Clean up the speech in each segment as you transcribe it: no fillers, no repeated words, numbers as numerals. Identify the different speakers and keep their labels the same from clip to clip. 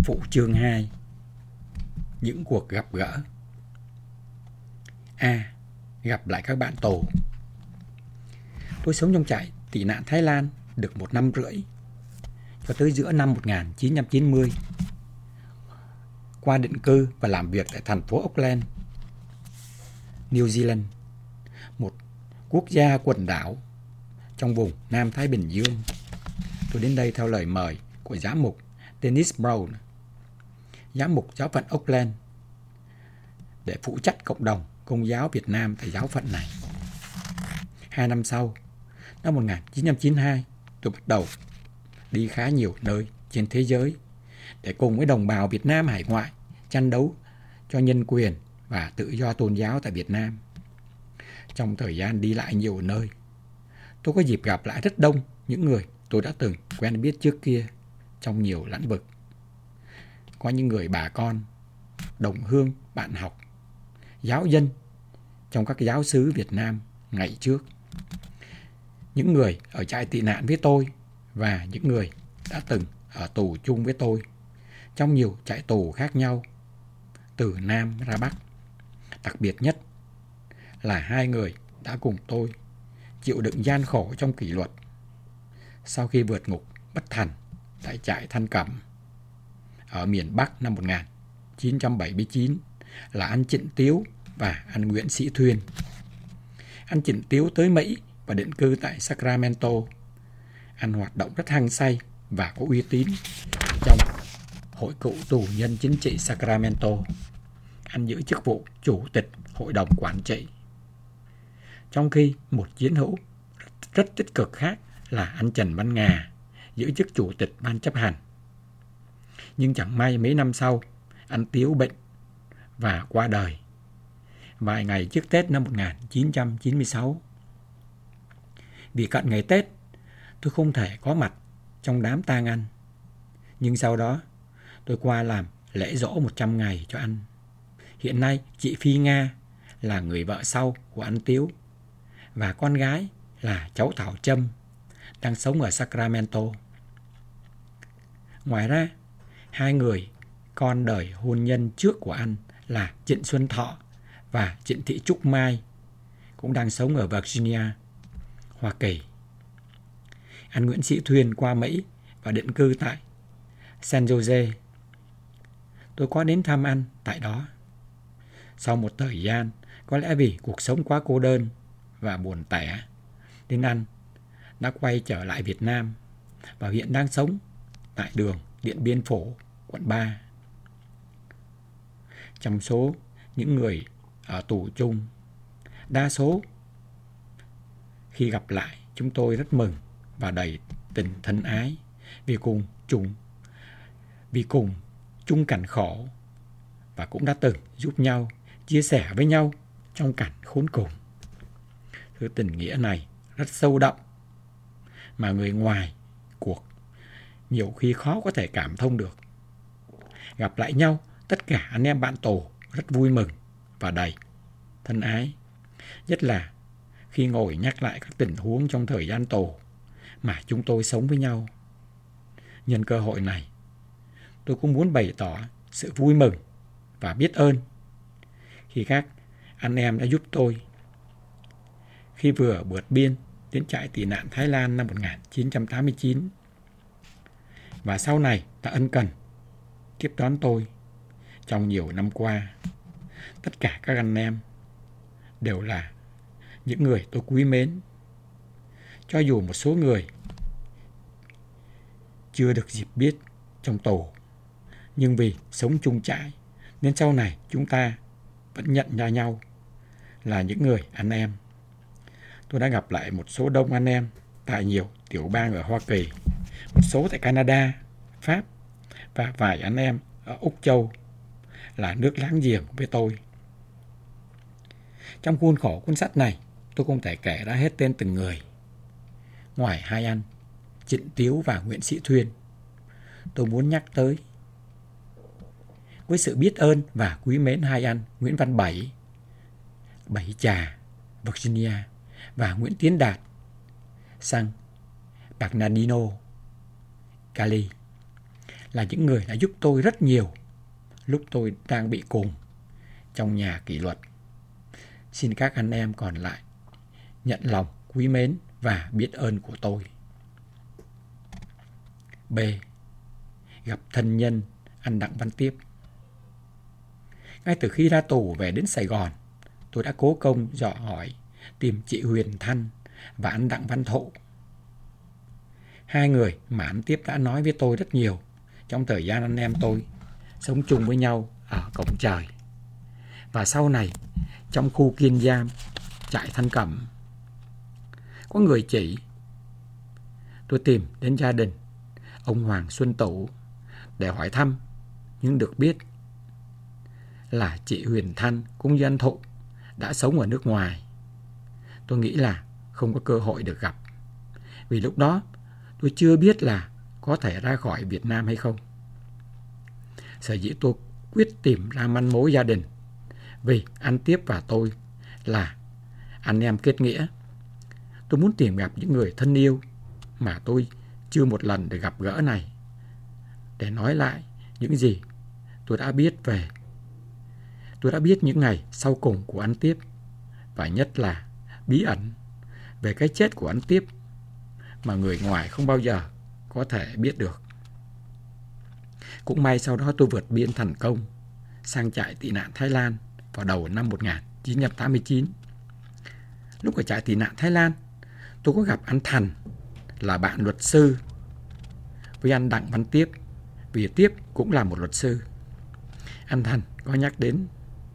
Speaker 1: Phụ chương 2. Những cuộc gặp gỡ. A. Gặp lại các bạn tù. Tôi sống trong trại tị nạn Thái Lan được 1 năm rưỡi, cho tới giữa năm 1990. Qua định cư và làm việc tại thành phố Auckland, New Zealand, một quốc gia quần đảo trong vùng Nam Thái Bình Dương. Tôi đến đây theo lời mời của giám mục Dennis Brown, giám mục giáo phận Auckland, để phụ trách cộng đồng Công giáo Việt Nam tại giáo phận này. 2 năm sau, năm 1992, tôi bắt đầu đi khá nhiều nơi trên thế giới để cùng với đồng bào Việt Nam hải ngoại tranh đấu cho nhân quyền và tự do tôn giáo tại Việt Nam. Trong thời gian đi lại nhiều nơi, tôi có dịp gặp lại rất đông những người tôi đã từng quen biết trước kia trong nhiều lĩnh vực. Có những người bà con, đồng hương, bạn học, giáo dân trong các giáo xứ Việt Nam ngày trước. Những người ở trại tị nạn với tôi và những người đã từng ở tù chung với tôi trong nhiều trại tù khác nhau, từ Nam ra Bắc. Đặc biệt nhất là 2 người đã cùng tôi chịu đựng gian khổ trong kỷ luật sau khi vượt ngục bất thành tại trại Thanh Cẩm ở miền Bắc năm 1979 là anh Trịnh Tiếu và anh Nguyễn Sĩ Thuyên. Anh Trịnh Tiếu tới Mỹ và định cư tại Sacramento. Anh hoạt động rất hăng say và có uy tín trong Hội cựu tù nhân chính trị Sacramento. Anh giữ chức vụ chủ tịch hội đồng quản trị. Trong khi một chiến hữu rất tích cực khác là anh Trần Văn Ngà giữ chức chủ tịch ban chấp hành. Nhưng chẳng may mấy năm sau, anh Tiếu bệnh và qua đời vài ngày trước Tết năm 1996. Vì cận ngày Tết, tôi không thể có mặt trong đám tang anh. Nhưng sau đó, tôi qua làm lễ giỗ 100 ngày cho anh. Hiện nay, chị Phi Nga là người vợ sau của anh Tiếu và con gái là cháu Thảo Trâm đang sống ở Sacramento. Ngoài ra, 2 người con đời hôn nhân trước của anh là Trịnh Xuân Thọ và Trịnh Thị Trúc Mai cũng đang sống ở Virginia, Hoa Kỳ. Anh Nguyễn Sĩ Thuyên qua Mỹ và định cư tại San Jose. Tôi có đến thăm anh tại đó. Sau một thời gian, có lẽ vì cuộc sống quá cô đơn và buồn tẻ, nên anh đã quay trở lại Việt Nam và hiện đang sống tại đường Điện Biên Phủ, quận 3. Trong số những người ở tù chung, đa số khi gặp lại chúng tôi rất mừng và đầy tình thân ái vì cùng chung cảnh khổ và cũng đã từng giúp nhau, chia sẻ với nhau trong cảnh khốn cùng. Thứ tình nghĩa này rất sâu đậm mà người ngoài cuộc nhiều khi khó có thể cảm thông được. Gặp lại nhau, tất cả anh em bạn tù rất vui mừng và đầy thân ái. Nhất là khi ngồi nhắc lại các tình huống trong thời gian tù mà chúng tôi sống với nhau. Nhân cơ hội này, tôi cũng muốn bày tỏ sự vui mừng và biết ơn khi các anh em đã giúp tôi khi vừa vượt biên đến trại tị nạn Thái Lan năm 1989 và sau này đã ân cần tiếp đón tôi trong nhiều năm qua. Tất cả các anh em đều là những người tôi quý mến. Cho dù một số người chưa được dịp biết trong tù, nhưng vì sống chung trại nên sau này chúng ta vẫn nhận ra nhau là những người anh em. Tôi đã gặp lại một số đông anh em tại nhiều tiểu bang ở Hoa Kỳ, một số tại Canada, Pháp và vài anh em ở Úc Châu là nước láng giềng với tôi. Trong khuôn khổ cuốn sách này, tôi không thể kể ra hết tên từng người. Ngoài 2 anh, Trịnh Tiếu và Nguyễn Sĩ Thuyên, tôi muốn nhắc tới với sự biết ơn và quý mến 2 anh Nguyễn Văn Bảy, Bảy Trà, Virginia và Nguyễn Tiến Đạt, San Bernardino, Cali, là những người đã giúp tôi rất nhiều lúc tôi đang bị cùn trong nhà kỷ luật. Xin các anh em còn lại nhận lòng quý mến và biết ơn của tôi. B. Gặp thân nhân anh Đặng Văn Tiếp. Ngay từ khi ra tù về đến Sài Gòn, tôi đã cố công dò hỏi tìm chị Huyền Thanh và anh Đặng Văn Thụ. Hai người mà anh Tiếp đã nói với tôi rất nhiều trong thời gian anh em tôi sống chung với nhau ở Cổng Trời. Và sau này, trong khu kiên giam, trại Thanh Cẩm, có người chỉ. Tôi tìm đến gia đình ông Hoàng Xuân Tủ để hỏi thăm, nhưng được biết là chị Huyền Thanh cũng như anh Thụ đã sống ở nước ngoài. Tôi nghĩ là không có cơ hội được gặp, vì lúc đó tôi chưa biết là có thể ra khỏi Việt Nam hay không. Sở dĩ tôi quyết tìm ra manh mối gia đình vì anh Tiếp và tôi là anh em kết nghĩa. Tôi muốn tìm gặp những người thân yêu mà tôi chưa một lần được gặp gỡ này, để nói lại những gì tôi đã biết về. Tôi đã biết những ngày sau cùng của anh Tiếp, và nhất là bí ẩn về cái chết của anh Tiếp mà người ngoài không bao giờ có thể biết được. Cũng may sau đó tôi vượt biên thành công sang trại tị nạn Thái Lan vào đầu năm 1989. Lúc ở trại tị nạn Thái Lan, tôi có gặp anh Thành, là bạn luật sư với anh Đặng Văn Tiếp, vì Tiếp cũng là một luật sư. Anh Thành có nhắc đến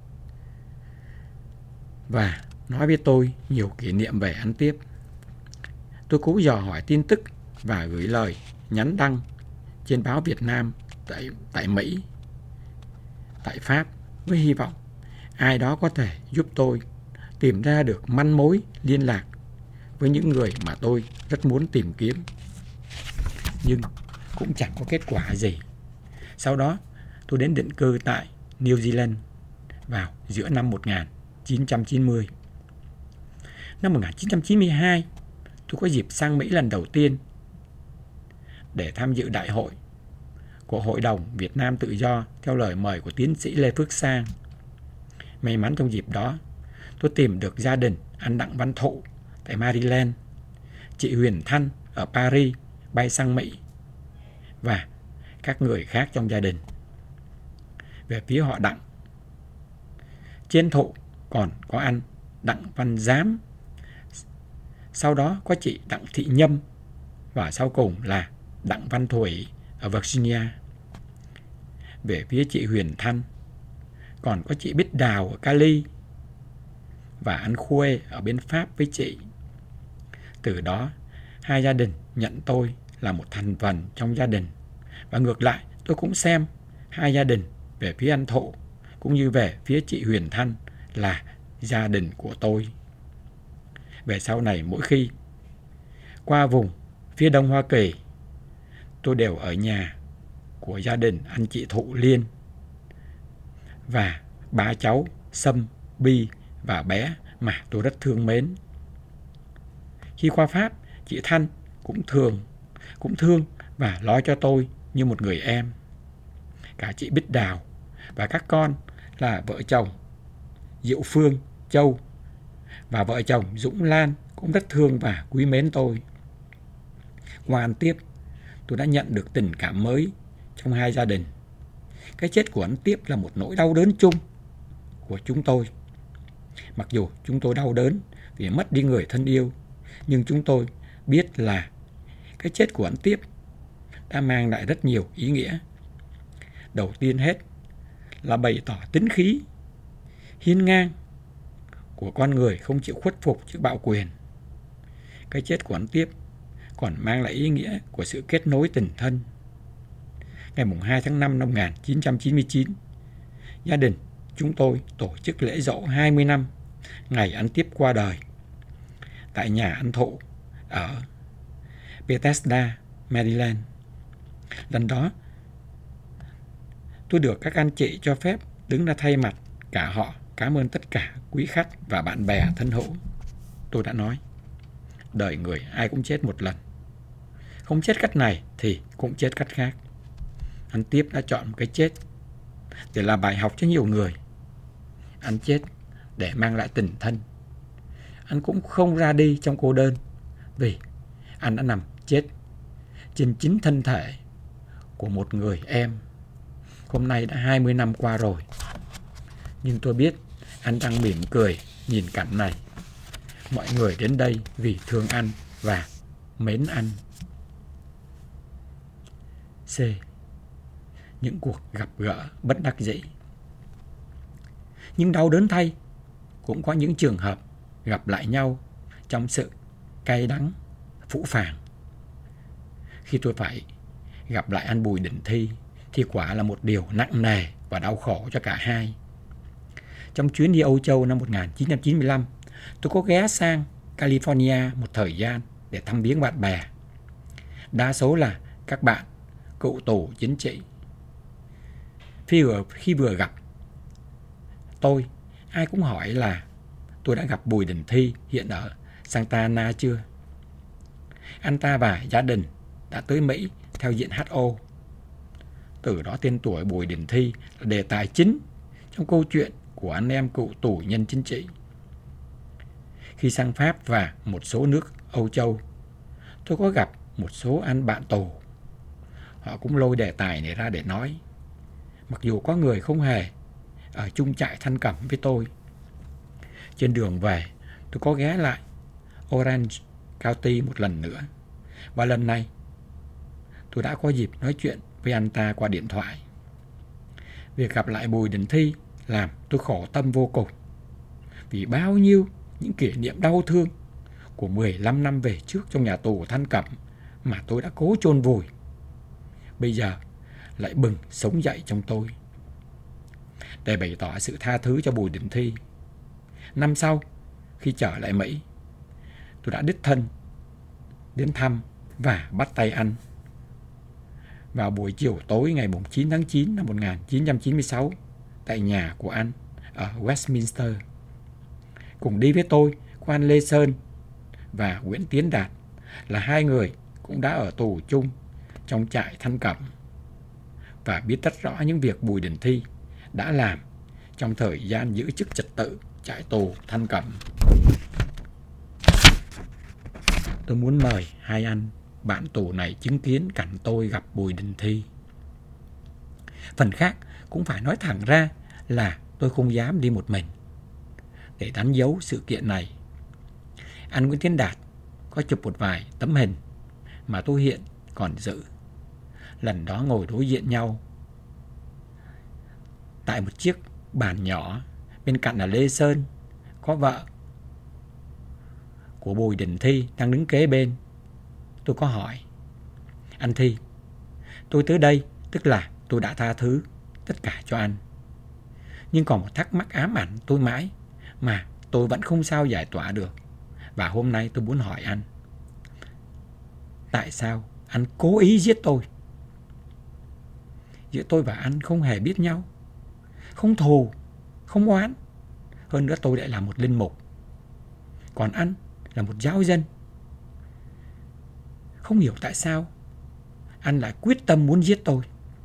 Speaker 1: và nói với tôi nhiều kỷ niệm về anh Tiếp. Tôi cố dò hỏi tin tức và gửi lời nhắn đăng trên báo Việt Nam tại Mỹ, tại Pháp, với hy vọng ai đó có thể giúp tôi tìm ra được manh mối liên lạc với những người mà tôi rất muốn tìm kiếm. Nhưng cũng chẳng có kết quả gì. Sau đó tôi đến định cư tại New Zealand vào giữa năm 1990. Năm 1992, tôi có dịp sang Mỹ lần đầu tiên để tham dự đại hội của Hội đồng Việt Nam Tự Do theo lời mời của tiến sĩ Lê Phước Sang. May mắn trong dịp đó, tôi tìm được gia đình anh Đặng Văn Thụ tại Maryland, chị Huyền Thanh ở Paris bay sang Mỹ, và các người khác trong gia đình. Về phía họ Đặng, trên Thụ còn có anh Đặng Văn Giám, sau đó có chị Đặng Thị Nhâm, và sau cùng là Đặng Văn Thủy ở Virginia. Về phía chị Huyền Thanh còn có chị Bích Đào ở Cali và anh Khuê ở bên Pháp với chị. Từ đó, hai gia đình nhận tôi là một thành phần trong gia đình, và ngược lại tôi cũng xem hai gia đình về phía anh Thụ cũng như về phía chị Huyền Thanh là gia đình của tôi. Về sau này, mỗi khi qua vùng phía Đông Hoa Kỳ, tôi đều ở nhà của gia đình anh chị Thụ Liên và ba cháu Sâm, Bi và Bé mà tôi rất thương mến. Khi qua Pháp, chị Thanh cũng thương và lo cho tôi như một người em. Cả chị Bích Đào và các con là vợ chồng Diệu Phương, Châu và vợ chồng Dũng Lan cũng rất thương và quý mến tôi. Qua anh Tiếp, tôi đã nhận được tình cảm mới trong hai gia đình. Cái chết của anh Tiếp là một nỗi đau đớn chung của chúng tôi. Mặc dù chúng tôi đau đớn vì mất đi người thân yêu, nhưng chúng tôi biết là cái chết của anh Tiếp đã mang lại rất nhiều ý nghĩa. Đầu tiên hết là bày tỏ tính khí hiên ngang của con người không chịu khuất phục trước bạo quyền. Cái chết của anh Tiếp còn mang lại ý nghĩa của sự kết nối tình thân. Ngày 2 tháng 5 năm 1999, gia đình chúng tôi tổ chức lễ giỗ 20 năm ngày anh Tiếp qua đời tại nhà anh Thụ ở Bethesda, Maryland. Lần đó, tôi được các anh chị cho phép đứng ra thay mặt cả họ cảm ơn tất cả quý khách và bạn bè thân hữu. Tôi đã nói, đời người ai cũng chết một lần. Không chết cách này thì cũng chết cách khác. Anh tiếp đã chọn một cái chết để là bài học cho nhiều người. Anh chết để mang lại tình thân. Anh cũng không ra đi trong cô đơn, vì anh đã nằm chết trên chính thân thể của một người em. Hôm nay đã 20 năm qua rồi, nhưng tôi biết anh đang mỉm cười nhìn cảnh này. Mọi người đến đây vì thương anh và mến anh. C. Những cuộc gặp gỡ bất đắc dĩ. Nhưng đau đớn thay, cũng có những trường hợp gặp lại nhau trong sự cay đắng, phũ phàng. Khi tôi phải gặp lại anh Bùi Đình Thi thì quả là một điều nặng nề và đau khổ cho cả hai. Trong chuyến đi Âu Châu năm 1995, tôi có ghé sang California một thời gian để thăm viếng bạn bè. Đa số là các bạn cựu tù chính trị. Khi vừa gặp tôi, ai cũng hỏi là tôi đã gặp Bùi Đình Thi hiện ở Santa Ana chưa. Anh ta và gia đình đã tới Mỹ theo diện HO. Từ đó tên tuổi Bùi Đình Thi là đề tài chính trong câu chuyện của anh em cựu tù nhân chính trị. Khi sang Pháp và một số nước Âu Châu, tôi có gặp một số anh bạn tù. Họ cũng lôi đề tài này ra để nói. Mặc dù có người không hề ở chung trại Thanh Cẩm với tôi. Trên đường về, tôi có ghé lại Orange County một lần nữa. Và lần này, tôi đã có dịp nói chuyện với anh ta qua điện thoại. Việc gặp lại Bùi Đình Thi làm tôi khổ tâm vô cùng. Vì bao nhiêu những kỷ niệm đau thương của 15 năm về trước trong nhà tù Thanh Cẩm mà tôi đã cố chôn vùi, bây giờ lại bừng sống dậy trong tôi. Để bày tỏ sự tha thứ cho Bùi Đình Thi, năm sau, khi trở lại Mỹ, tôi đã đích thân đến thăm và bắt tay anh. Vào buổi chiều tối ngày 9 tháng 9 năm 1996 tại nhà của anh ở Westminster. Cùng đi với tôi có anh Lê Sơn và Nguyễn Tiến Đạt, là hai người cũng đã ở tù chung trong trại Thanh Cẩm và biết rất rõ những việc Bùi Đình Thi đã làm trong thời gian giữ chức trật tự trại tù Thanh Cẩm. Tôi muốn mời hai anh bạn tù này chứng kiến cảnh tôi gặp Bùi Đình Thi. Phần khác cũng phải nói thẳng ra là tôi không dám đi một mình. Để đánh dấu sự kiện này, anh Nguyễn Tiến Đạt có chụp một vài tấm hình mà tôi hiện còn giữ. Lần đó ngồi đối diện nhau tại một chiếc bàn nhỏ, bên cạnh là Lê Sơn, có vợ của Bùi Đình Thi đang đứng kế bên. Tôi có hỏi: anh Thi, tôi tới đây tức là tôi đã tha thứ tất cả cho anh, nhưng còn một thắc mắc ám ảnh tôi mãi mà tôi vẫn không sao giải tỏa được. Và hôm nay tôi muốn hỏi anh, tại sao anh cố ý giết tôi? Giữa tôi và anh không hề biết nhau, không thù, không oán. Hơn nữa tôi lại là một linh mục, còn anh là một giáo dân. Không hiểu tại sao anh lại quyết tâm muốn giết tôi.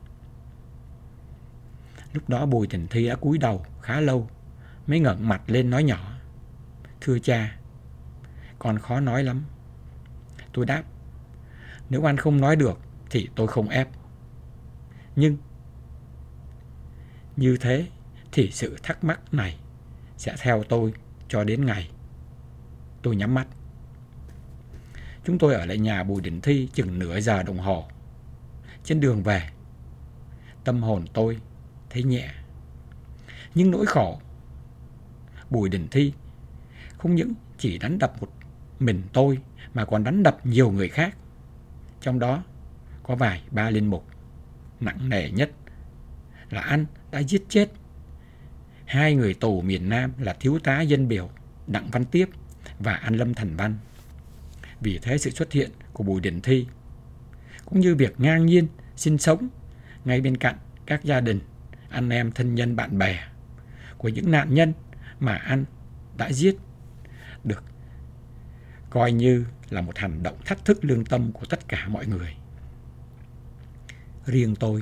Speaker 1: Lúc đó Bùi Đình Thi đã cúi đầu khá lâu mới ngẩng mặt lên nói nhỏ: thưa cha, con khó nói lắm. Tôi đáp: nếu anh không nói được thì tôi không ép. Nhưng như thế thì sự thắc mắc này sẽ theo tôi cho đến ngày tôi nhắm mắt. Chúng tôi ở lại nhà Bùi Đình Thi chừng nửa giờ đồng hồ. Trên đường về, tâm hồn tôi thấy nhẹ. Nhưng nỗi khổ, Bùi Đình Thi không những chỉ đánh đập một mình tôi mà còn đánh đập nhiều người khác. Trong đó có vài ba linh mục. Nặng nề nhất là anh đã giết chết hai người tù miền Nam là thiếu tá dân biểu Đặng Văn Tiếp và anh Lâm Thành Văn. Vì thế sự xuất hiện của Bùi Đình Thi cũng như việc ngang nhiên sinh sống ngay bên cạnh các gia đình, anh em, thân nhân, bạn bè của những nạn nhân mà anh đã giết được coi như là một hành động thách thức lương tâm của tất cả mọi người. Riêng tôi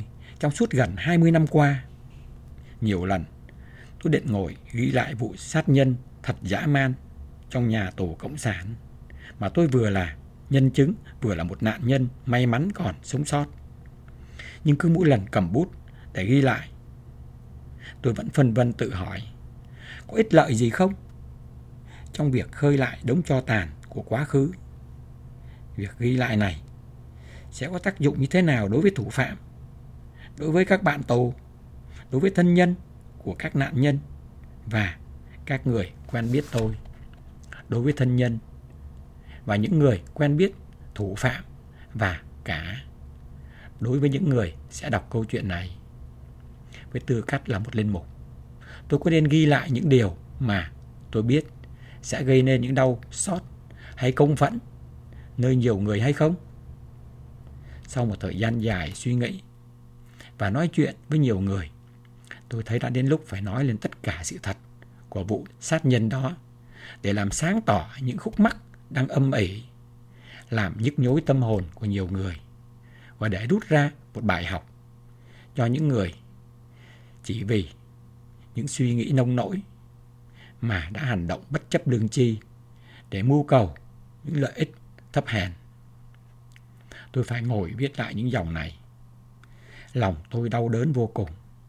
Speaker 1: trong suốt gần 20 năm qua. Nhiều lần tôi định ngồi ghi lại vụ sát nhân thật dã man trong nhà tù Cộng sản, mà tôi vừa là nhân chứng, vừa là một nạn nhân may mắn còn sống sót. Nhưng cứ mỗi lần cầm bút để ghi lại, tôi vẫn phân vân tự hỏi, có ích lợi gì không trong việc khơi lại đống tro tàn của quá khứ? Việc ghi lại này sẽ có tác dụng như thế nào đối với thủ phạm, đối với các bạn tù, đối với thân nhân của các nạn nhân và các người quen biết tôi, đối với thân nhân và những người quen biết thủ phạm, và cả đối với những người sẽ đọc câu chuyện này. Với tư cách là một linh mục, tôi có nên ghi lại những điều mà tôi biết sẽ gây nên những đau xót hay công phẫn nơi nhiều người hay không? Sau một thời gian dài suy nghĩ và nói chuyện với nhiều người, tôi thấy đã đến lúc phải nói lên tất cả sự thật của vụ sát nhân đó, để làm sáng tỏ những khúc mắc đang âm ỉ, làm nhức nhối tâm hồn của nhiều người, và để rút ra một bài học cho những người chỉ vì những suy nghĩ nông nổi mà đã hành động bất chấp lương tri để mưu cầu những lợi ích thấp hèn. Tôi phải ngồi viết lại những dòng này. Lòng tôi đau đớn vô cùng.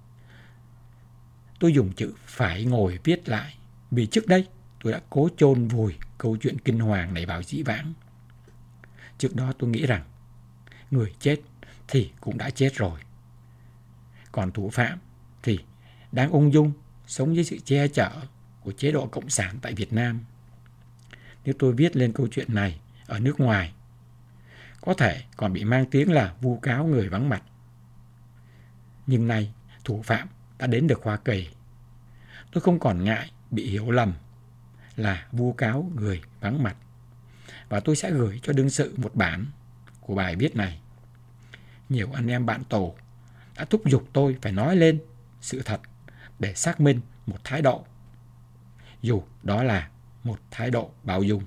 Speaker 1: Tôi dùng chữ phải ngồi viết lại vì trước đây tôi đã cố chôn vùi câu chuyện kinh hoàng này vào dĩ vãng. Trước đó tôi nghĩ rằng người chết thì cũng đã chết rồi, còn thủ phạm thì đang ung dung sống dưới sự che chở của chế độ Cộng sản tại Việt Nam. Nếu tôi viết lên câu chuyện này ở nước ngoài, có thể còn bị mang tiếng là vu cáo người vắng mặt. Nhưng nay thủ phạm đã đến được Hoa Kỳ, tôi không còn ngại bị hiểu lầm là vu cáo người vắng mặt, và tôi sẽ gửi cho đương sự một bản của bài viết này. Nhiều anh em bạn tù đã thúc giục tôi phải nói lên sự thật để xác minh một thái độ, dù đó là một thái độ bao dung.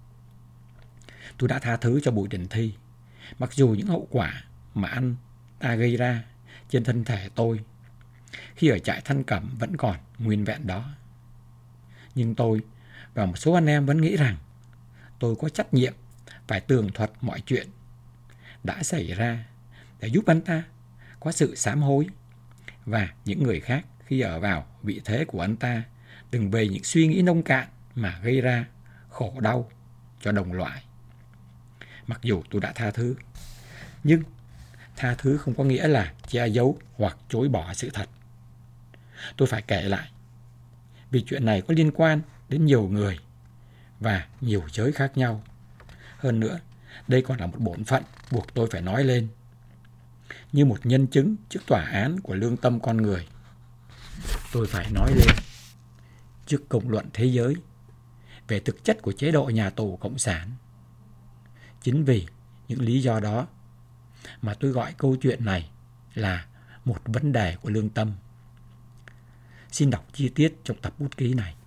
Speaker 1: Tôi đã tha thứ cho Bùi Đình Thi, mặc dù những hậu quả mà anh ta gây ra trên thân thể tôi khi ở trại Thanh Cẩm vẫn còn nguyên vẹn đó. Nhưng tôi và một số anh em vẫn nghĩ rằng tôi có trách nhiệm phải tường thuật mọi chuyện đã xảy ra để giúp anh ta có sự sám hối, và những người khác khi ở vào vị thế của anh ta đừng vì những suy nghĩ nông cạn mà gây ra khổ đau cho đồng loại. Mặc dù tôi đã tha thứ, nhưng tha thứ không có nghĩa là che giấu hoặc chối bỏ sự thật. Tôi phải kể lại vì chuyện này có liên quan đến nhiều người và nhiều giới khác nhau. Hơn nữa, đây còn là một bổn phận buộc tôi phải nói lên, như một nhân chứng trước tòa án của lương tâm con người. Tôi phải nói lên trước công luận thế giới về thực chất của chế độ nhà tù Cộng sản. Chính vì những lý do đó mà tôi gọi câu chuyện này là một vấn đề của lương tâm. Xin đọc chi tiết trong tập bút ký này.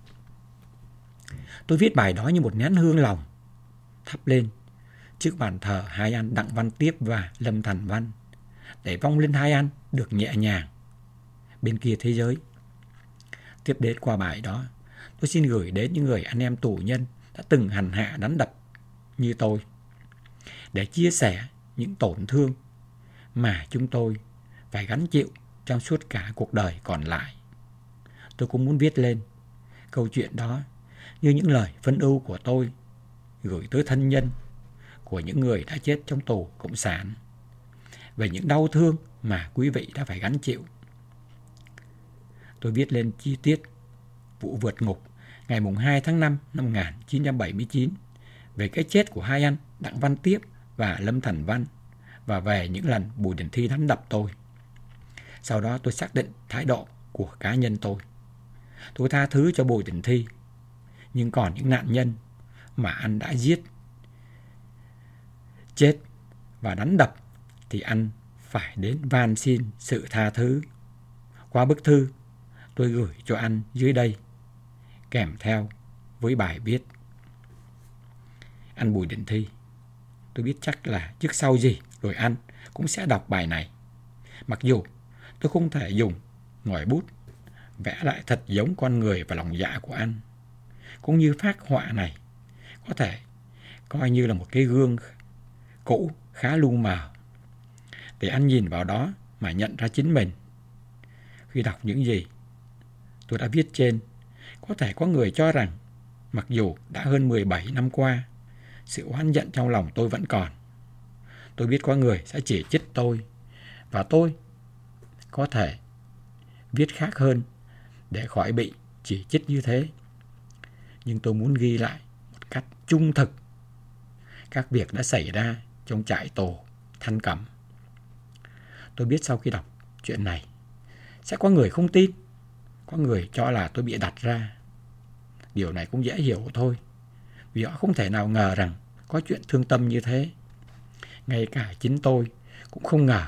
Speaker 1: Tôi viết bài đó như một nén hương lòng thắp lên trước bàn thờ hai anh Đặng Văn Tiếp và Lâm Thành Văn, để vong linh hai anh được nhẹ nhàng bên kia thế giới. Tiếp đến qua bài đó, tôi xin gửi đến những người anh em tù nhân đã từng hành hạ đánh đập như tôi, để chia sẻ những tổn thương mà chúng tôi phải gánh chịu trong suốt cả cuộc đời còn lại. Tôi cũng muốn viết lên câu chuyện đó như những lời phân ưu của tôi gửi tới thân nhân của những người đã chết trong tù Cộng sản, về những đau thương mà quý vị đã phải gánh chịu. Tôi viết lên chi tiết vụ vượt ngục ngày 2 tháng 5 năm 1979, về cái chết của hai anh Đặng Văn Tiếp và Lâm Thành Văn, và về những lần Bùi Đình Thi đánh đập tôi. Sau đó tôi xác định thái độ của cá nhân tôi. Tôi tha thứ cho Bùi Đình Thi, nhưng còn những nạn nhân mà anh đã giết, chết và đánh đập thì anh phải đến van xin sự tha thứ qua bức thư tôi gửi cho anh dưới đây, kèm theo với bài viết. Anh Bùi Đình Thi, tôi biết chắc là trước sau gì rồi anh cũng sẽ đọc bài này. Mặc dù tôi không thể dùng ngòi bút vẽ lại thật giống con người và lòng dạ của anh. Cũng như phác họa này có thể coi như là một cái gương cũ khá lu mờ, để anh nhìn vào đó mà nhận ra chính mình. Khi đọc những gì tôi đã viết trên, có thể có người cho rằng mặc dù đã hơn 17 năm qua, sự oán giận trong lòng tôi vẫn còn. Tôi biết có người sẽ chỉ trích tôi, và tôi có thể viết khác hơn để khỏi bị chỉ trích như thế. Nhưng tôi muốn ghi lại một cách trung thực các việc đã xảy ra trong trại tù Thanh Cẩm. Tôi biết sau khi đọc chuyện này, sẽ có người không tin, có người cho là tôi bịa đặt ra. Điều này cũng dễ hiểu thôi, vì họ không thể nào ngờ rằng có chuyện thương tâm như thế. Ngay cả chính tôi cũng không ngờ.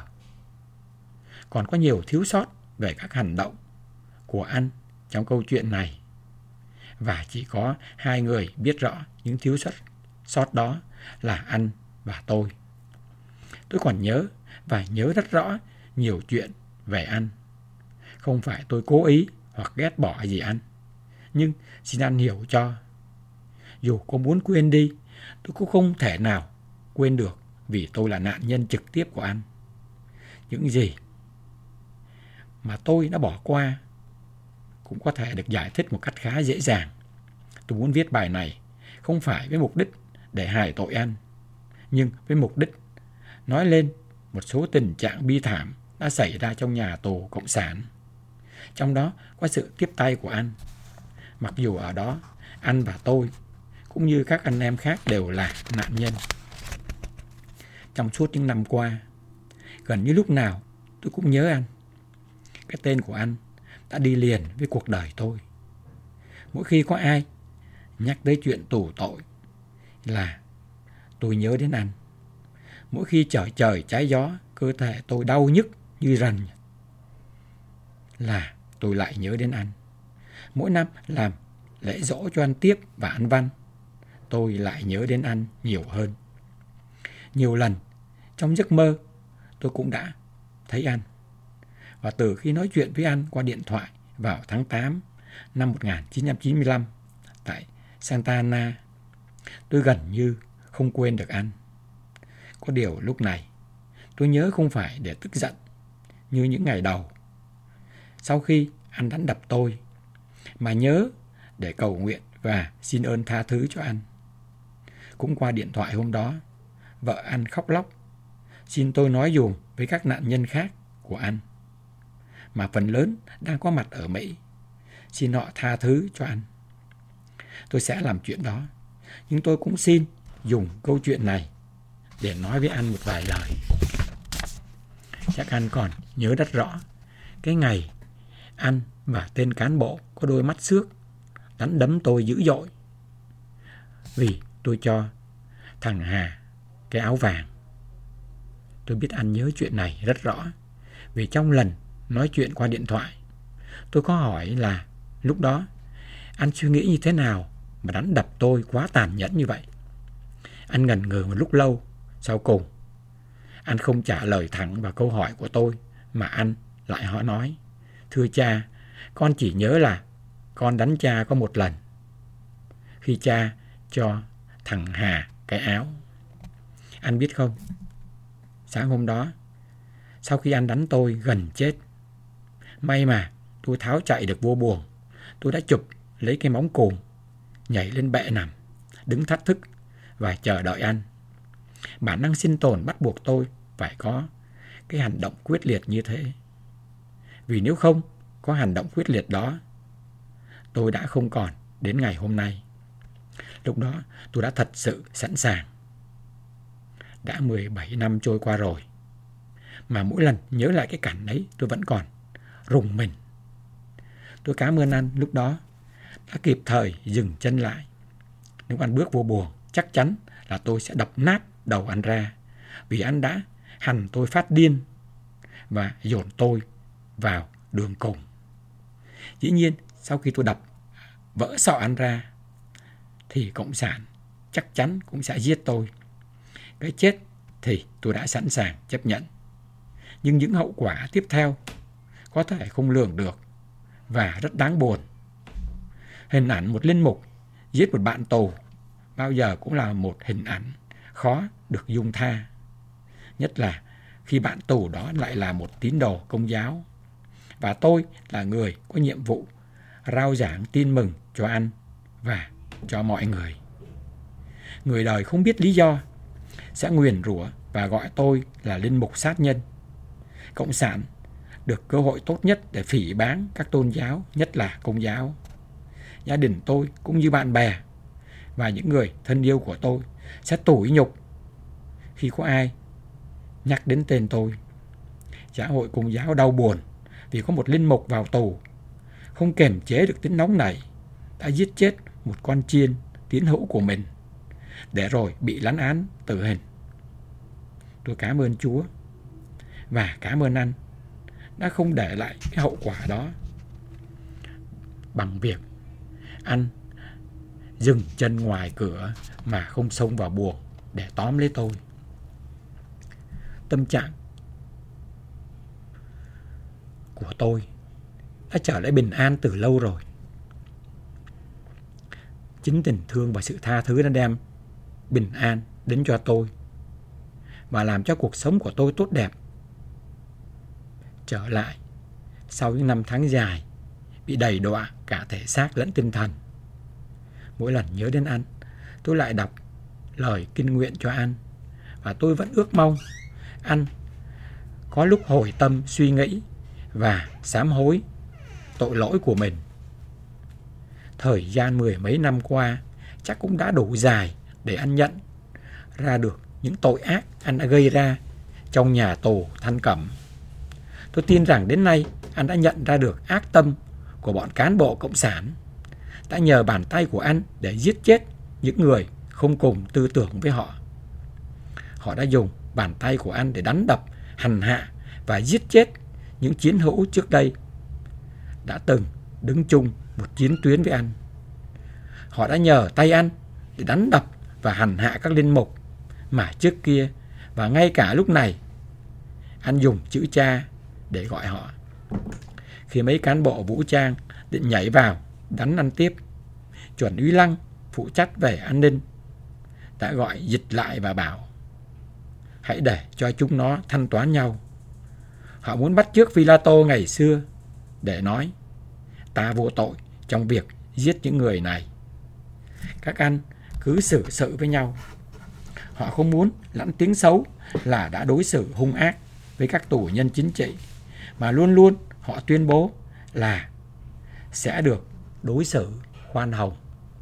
Speaker 1: Còn có nhiều thiếu sót về các hành động của anh trong câu chuyện này. Và chỉ có hai người biết rõ những thiếu sót đó là anh và tôi. Tôi còn nhớ và nhớ rất rõ nhiều chuyện về anh. Không phải tôi cố ý hoặc ghét bỏ gì anh, nhưng xin anh hiểu cho, dù có muốn quên đi, tôi cũng không thể nào quên được, vì tôi là nạn nhân trực tiếp của anh. Những gì mà tôi đã bỏ qua cũng có thể được giải thích một cách khá dễ dàng. Tôi muốn viết bài này không phải với mục đích để hài tội anh, nhưng với mục đích nói lên một số tình trạng bi thảm đã xảy ra trong nhà tù Cộng sản. Trong đó có sự tiếp tay của anh. Mặc dù ở đó anh và tôi cũng như các anh em khác đều là nạn nhân. Trong suốt những năm qua, gần như lúc nào tôi cũng nhớ anh. Cái tên của anh đã đi liền với cuộc đời tôi. Mỗi khi có ai nhắc tới chuyện tù tội là tôi nhớ đến anh. Mỗi khi trời trái gió, cơ thể tôi đau nhức như rần là tôi lại nhớ đến anh. Mỗi năm làm lễ giỗ cho anh Tiếp và anh Văn, tôi lại nhớ đến anh nhiều hơn. Nhiều lần trong giấc mơ tôi cũng đã thấy anh. Và từ khi nói chuyện với anh qua điện thoại vào tháng 8 năm 1995 tại Santa Ana, tôi gần như không quên được anh. Có điều lúc này tôi nhớ không phải để tức giận như những ngày đầu sau khi anh đánh đập tôi, mà nhớ để cầu nguyện và xin ơn tha thứ cho anh. Cũng qua điện thoại hôm đó, vợ anh khóc lóc xin tôi nói dùm với các nạn nhân khác của anh, mà phần lớn đang có mặt ở Mỹ, xin họ tha thứ cho anh. Tôi sẽ làm chuyện đó, nhưng tôi cũng xin dùng câu chuyện này để nói với anh một vài lời. Chắc anh còn nhớ rất rõ cái ngày anh và tên cán bộ có đôi mắt xước đánh đấm tôi dữ dội vì tôi cho thằng Hà cái áo vàng. Tôi biết anh nhớ chuyện này rất rõ, vì trong lần nói chuyện qua điện thoại, tôi có hỏi là lúc đó anh suy nghĩ như thế nào mà đánh đập tôi quá tàn nhẫn như vậy. Anh ngần ngừ một lúc lâu, sau cùng anh không trả lời thẳng vào câu hỏi của tôi, mà anh lại hỏi nói: "Thưa cha, con chỉ nhớ là con đánh cha có một lần, khi cha cho thằng Hà cái áo." Anh biết không, sáng hôm đó, sau khi anh đánh tôi gần chết, may mà tôi tháo chạy được vô buồng. Tôi đã chụp lấy cái móng cùn, nhảy lên bệ nằm, đứng thách thức và chờ đợi anh. Bản năng sinh tồn bắt buộc tôi phải có cái hành động quyết liệt như thế. Vì nếu không có hành động quyết liệt đó, tôi đã không còn đến ngày hôm nay. Lúc đó tôi đã thật sự sẵn sàng. Đã 17 năm trôi qua rồi, mà mỗi lần nhớ lại cái cảnh ấy tôi vẫn còn rùng mình. Tôi cảm ơn anh lúc đó đã kịp thời dừng chân lại. Nếu anh bước vô buồng, chắc chắn là tôi sẽ đập nát đầu anh ra, vì anh đã hành tôi phát điên và dồn tôi vào đường cùng. Dĩ nhiên, sau khi tôi đập vỡ sọ anh ra, thì Cộng sản chắc chắn cũng sẽ giết tôi. Cái chết thì tôi đã sẵn sàng chấp nhận. Nhưng những hậu quả tiếp theo có thể không lường được và rất đáng buồn. Hình ảnh một linh mục giết một bạn tù bao giờ cũng là một hình ảnh khó được dung tha, nhất là khi bạn tù đó lại là một tín đồ Công giáo và tôi là người có nhiệm vụ rao giảng tin mừng cho anh và cho mọi người. Người đời không biết lý do sẽ nguyền rủa và gọi tôi là linh mục sát nhân. Cộng sản được cơ hội tốt nhất để phỉ báng các tôn giáo, nhất là Công giáo. Gia đình tôi cũng như bạn bè và những người thân yêu của tôi sẽ tủi nhục khi có ai nhắc đến tên tôi. Xã hội Công giáo đau buồn vì có một linh mục vào tù, không kiềm chế được tính nóng này, đã giết chết một con chiên tín hữu của mình, để rồi bị lãnh án tử hình. Tôi cảm ơn Chúa và cảm ơn anh đã không để lại cái hậu quả đó bằng việc anh dừng chân ngoài cửa mà không xông vào buồng để tóm lấy tôi. Tâm trạng của tôi đã trở lại bình an từ lâu rồi. Chính tình thương và sự tha thứ đã đem bình an đến cho tôi và làm cho cuộc sống của tôi tốt đẹp trở lại sau những năm tháng dài bị đầy đọa cả thể xác lẫn tinh thần. Mỗi lần nhớ đến anh, tôi lại đọc lời kinh nguyện cho anh, và tôi vẫn ước mong anh có lúc hồi tâm suy nghĩ và sám hối tội lỗi của mình. Thời gian 10 mấy năm qua chắc cũng đã đủ dài để anh nhận ra được những tội ác anh đã gây ra trong nhà tù Thanh Cẩm. Tôi tin rằng đến nay anh đã nhận ra được ác tâm của bọn cán bộ cộng sản, đã nhờ bàn tay của anh để giết chết những người không cùng tư tưởng với họ. Họ đã dùng bàn tay của anh để đánh đập, hành hạ và giết chết những chiến hữu trước đây đã từng đứng chung một chiến tuyến với anh. Họ đã nhờ tay anh để đánh đập và hành hạ các linh mục mà trước kia và ngay cả lúc này anh dùng chữ cha để gọi họ. Khi mấy cán bộ vũ trang định nhảy vào đánh anh tiếp, chuẩn úy Lăng phụ trách về an ninh đã gọi dịch lại và bảo hãy để cho chúng nó thanh toán nhau. Họ muốn bắt chước Phi-la-tô ngày xưa để nói ta vô tội trong việc giết những người này. Các anh cứ xử sự với nhau. Họ không muốn lẫn tiếng xấu là đã đối xử hung ác với các tù nhân chính trị, mà luôn luôn họ tuyên bố là sẽ được đối xử khoan hồng.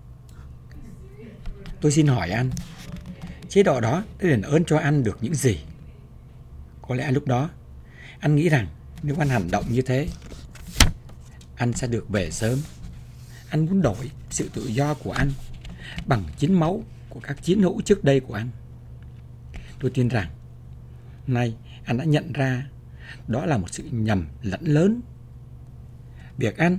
Speaker 1: Tôi xin hỏi anh, chế độ đó đã đền ơn cho anh được những gì? Có lẽ lúc đó anh nghĩ rằng nếu anh hành động như thế, anh sẽ được về sớm. Anh muốn đổi sự tự do của anh bằng chính máu của các chiến hữu trước đây của anh. Tôi tin rằng nay anh đã nhận ra đó là một sự nhầm lẫn lớn. Việc anh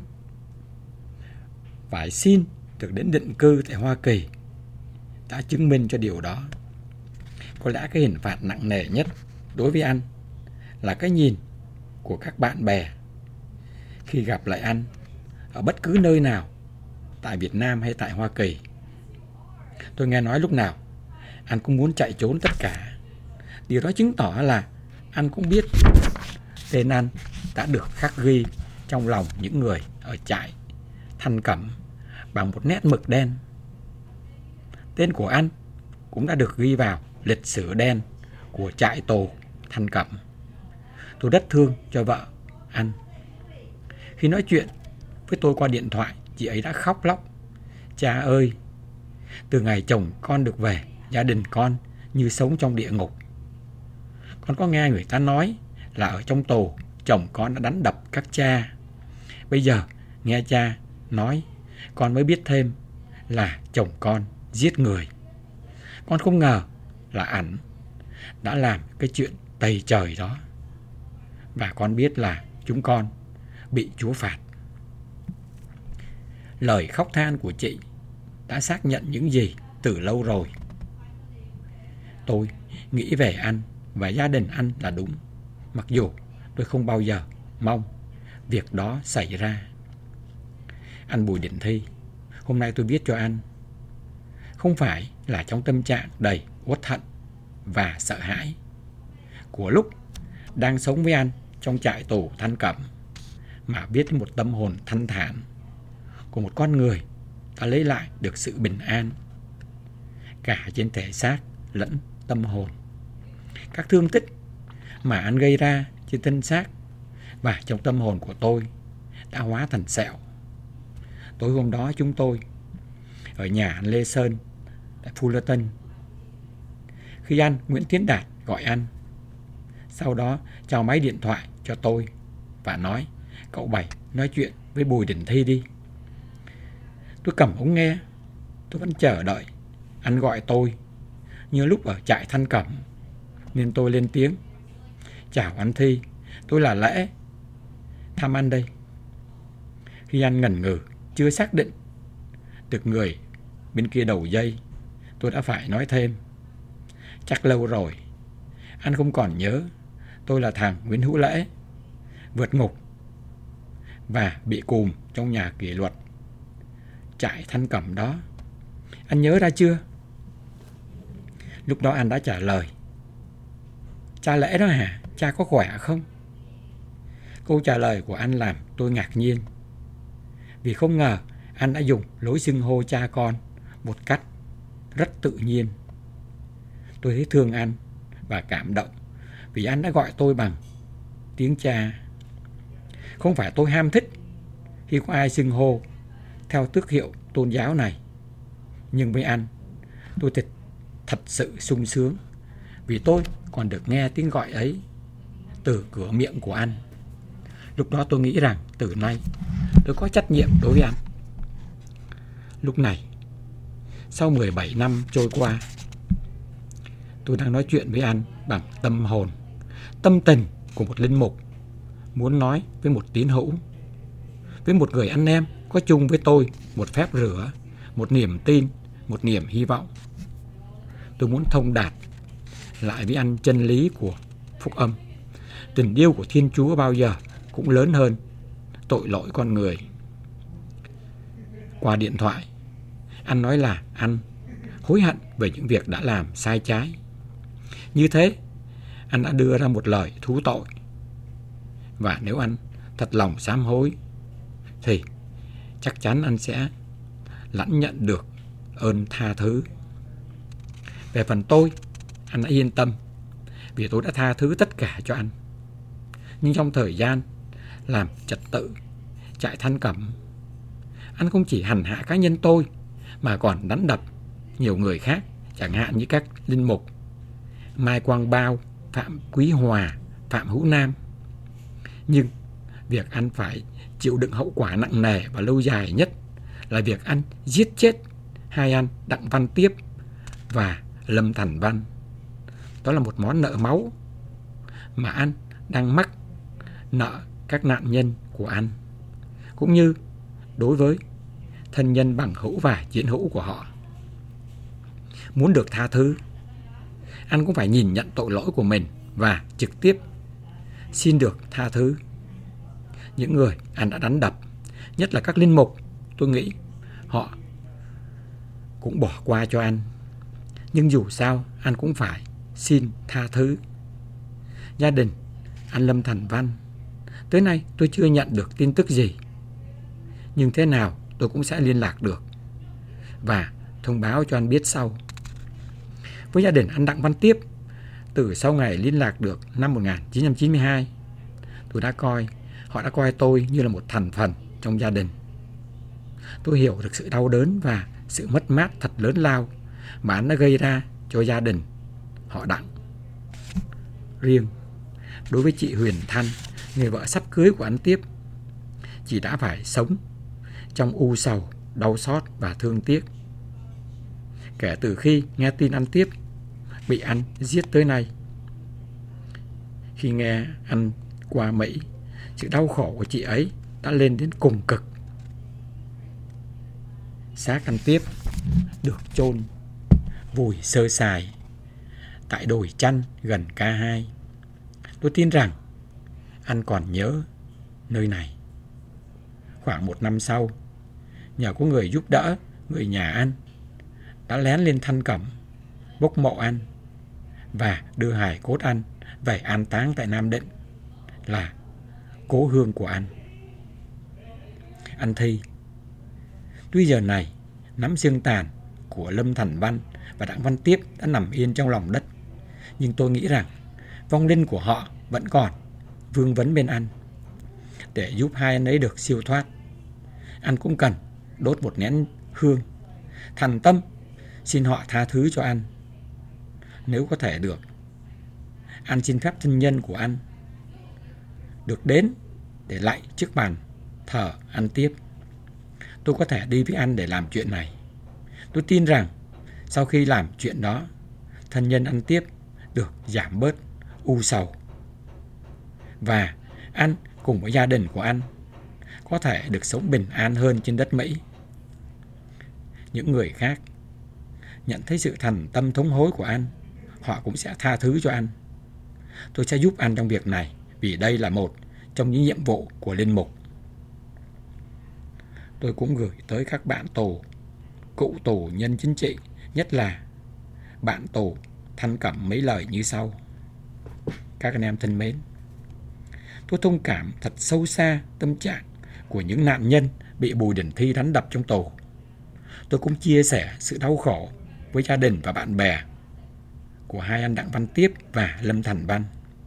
Speaker 1: phải xin được đến định cư tại Hoa Kỳ đã chứng minh cho điều đó. Có lẽ cái hình phạt nặng nề nhất đối với anh là cái nhìn của các bạn bè khi gặp lại anh ở bất cứ nơi nào, tại Việt Nam hay tại Hoa Kỳ. Tôi nghe nói lúc nào anh cũng muốn chạy trốn tất cả. Điều đó chứng tỏ là anh cũng biết tên anh đã được khắc ghi trong lòng những người ở trại Thanh Cẩm bằng một nét mực đen. Tên của anh cũng đã được ghi vào lịch sử đen của trại tù Thanh Cẩm. Tôi rất thương cho vợ anh. Khi nói chuyện với tôi qua điện thoại, chị ấy đã khóc lóc. Cha ơi, từ ngày chồng con được về, gia đình con như sống trong địa ngục. Con có nghe người ta nói là ở trong tù chồng con đã đánh đập các cha. Bây giờ nghe cha nói, con mới biết thêm là chồng con giết người. Con không ngờ là ảnh đã làm cái chuyện tày trời đó. Và con biết là chúng con bị Chúa phạt. Lời khóc than của chị đã xác nhận những gì từ lâu rồi. Tôi nghĩ về anh và gia đình anh là đúng, mặc dù tôi không bao giờ mong việc đó xảy ra. Anh Bùi Đình Thi, hôm nay tôi viết cho anh không phải là trong tâm trạng đầy uất hận và sợ hãi của lúc đang sống với anh trong trại tù Thanh Cẩm, mà viết một tâm hồn thanh thản của một con người đã lấy lại được sự bình an cả trên thể xác lẫn tâm hồn. Các thương tích mà anh gây ra trên thân xác và trong tâm hồn của tôi đã hóa thành sẹo. Tối hôm đó chúng tôi ở nhà anh Lê Sơn tại Fullerton, khi anh Nguyễn Tiến Đạt gọi anh, sau đó chào máy điện thoại cho tôi và nói: "Cậu Bảy nói chuyện với Bùi Đình Thi đi." Tôi cầm ống nghe, tôi vẫn chờ đợi anh gọi tôi như lúc ở trại Thanh Cẩm, nên tôi lên tiếng: "Chào anh Thi, tôi là Lễ, thăm anh đây." Khi anh ngần ngừ, chưa xác định được người bên kia đầu dây, tôi đã phải nói thêm: "Chắc lâu rồi anh không còn nhớ tôi là thằng Nguyễn Hữu Lễ, vượt ngục và bị cùm trong nhà kỷ luật trại Thanh Cẩm đó. Anh nhớ ra chưa?" Lúc đó anh đã trả lời: "Cha Lễ đó hả? Cha có khỏe không?" Câu trả lời của anh làm tôi ngạc nhiên, vì không ngờ anh đã dùng lối xưng hô cha con một cách rất tự nhiên. Tôi thấy thương anh và cảm động vì anh đã gọi tôi bằng tiếng cha. Không phải tôi ham thích khi có ai xưng hô theo tước hiệu tôn giáo này, nhưng với anh, tôi thật sự sung sướng vì tôi còn được nghe tiếng gọi ấy từ cửa miệng của anh. Lúc đó tôi nghĩ rằng từ nay tôi có trách nhiệm đối với anh. Lúc này, sau 17 năm trôi qua, tôi đang nói chuyện với anh bằng tâm hồn, tâm tình của một linh mục muốn nói với một tín hữu, với một người anh em có chung với tôi một phép rửa, một niềm tin, một niềm hy vọng. Tôi muốn thông đạt lại với anh chân lý của phúc âm. Tình yêu của Thiên Chúa bao giờ cũng lớn hơn tội lỗi con người. Qua điện thoại, anh nói là anh hối hận về những việc đã làm sai trái. Như thế, anh đã đưa ra một lời thú tội. Và nếu anh thật lòng sám hối, thì chắc chắn anh sẽ lãnh nhận được ơn tha thứ. Về phần tôi, anh đã yên tâm vì tôi đã tha thứ tất cả cho anh. Nhưng trong thời gian làm trật tự trại Thanh Cẩm, anh không chỉ hành hạ cá nhân tôi mà còn đánh đập nhiều người khác, chẳng hạn như các linh mục Mai Quang Bao, Phạm Quý Hòa, Phạm Hữu Nam. Nhưng việc anh phải chịu đựng hậu quả nặng nề và lâu dài nhất là việc anh giết chết hai anh Đặng Văn Tiếp và Lâm Thành Văn. Đó là một món nợ máu mà anh đang mắc nợ các nạn nhân của anh, cũng như đối với thân nhân bằng hữu và chiến hữu của họ. Muốn được tha thứ, anh cũng phải nhìn nhận tội lỗi của mình và trực tiếp xin được tha thứ. Những người anh đã đánh đập, nhất là các linh mục, tôi nghĩ họ cũng bỏ qua cho anh. Nhưng dù sao, anh cũng phải xin tha thứ. Gia đình anh Lâm Thành Văn, tới nay tôi chưa nhận được tin tức gì. Nhưng thế nào tôi cũng sẽ liên lạc được và thông báo cho anh biết sau. Với gia đình anh Đặng Văn Tiếp, từ sau ngày liên lạc được năm 1992, họ đã coi tôi như là một thành phần trong gia đình. Tôi hiểu được sự đau đớn và sự mất mát thật lớn lao mà anh đã gây ra cho gia đình họ Đặng. Riêng đối với chị Huyền Thanh, người vợ sắp cưới của anh Tiếp, chị đã phải sống trong u sầu, đau xót và thương tiếc kể từ khi nghe tin anh Tiếp bị anh giết tới nay. Khi nghe anh qua Mỹ, sự đau khổ của chị ấy đã lên đến cùng cực. Xác anh Tiếp được chôn vùi sơ sài tại đồi Chanh gần K2. Tôi tin rằng anh còn nhớ nơi này. Khoảng 1 năm sau, nhờ có người giúp đỡ, người nhà anh đã lén lên Thanh Cẩm, bốc mộ anh và đưa hài cốt anh về an táng tại Nam Định, là cố hương của anh. Anh Thi, tuy giờ này nắm xương tàn của Lâm Thành Văn và Đặng Văn Tiếp đã nằm yên trong lòng đất, nhưng tôi nghĩ rằng vong linh của họ vẫn còn vương vấn bên anh. Để giúp hai anh ấy được siêu thoát, anh cũng cần đốt một nén hương, thành tâm xin họ tha thứ cho anh. Nếu có thể được, anh xin phép thân nhân của anh được đến để lạy trước bàn thờ anh Tiếp. Tôi có thể đi với anh để làm chuyện này. Tôi tin rằng sau khi làm chuyện đó, thân nhân anh Tiếp được giảm bớt u sầu, và anh cùng với gia đình của anh có thể được sống bình an hơn trên đất Mỹ. Những người khác nhận thấy sự thành tâm thống hối của anh, họ cũng sẽ tha thứ cho anh. Tôi sẽ giúp anh trong việc này, vì đây là một trong những nhiệm vụ của linh mục. Tôi cũng gửi tới các bạn tù, cựu tù nhân chính trị, nhất là bạn tù Thanh Cẩm mấy lời như sau. Các anh em thân mến, tôi thông cảm thật sâu xa tâm trạng của những nạn nhân bị Bùi Đình Thi đánh đập trong tù. Tôi cũng chia sẻ sự đau khổ với gia đình và bạn bè của hai anh Đặng Văn Tiếp và Lâm Thành Văn.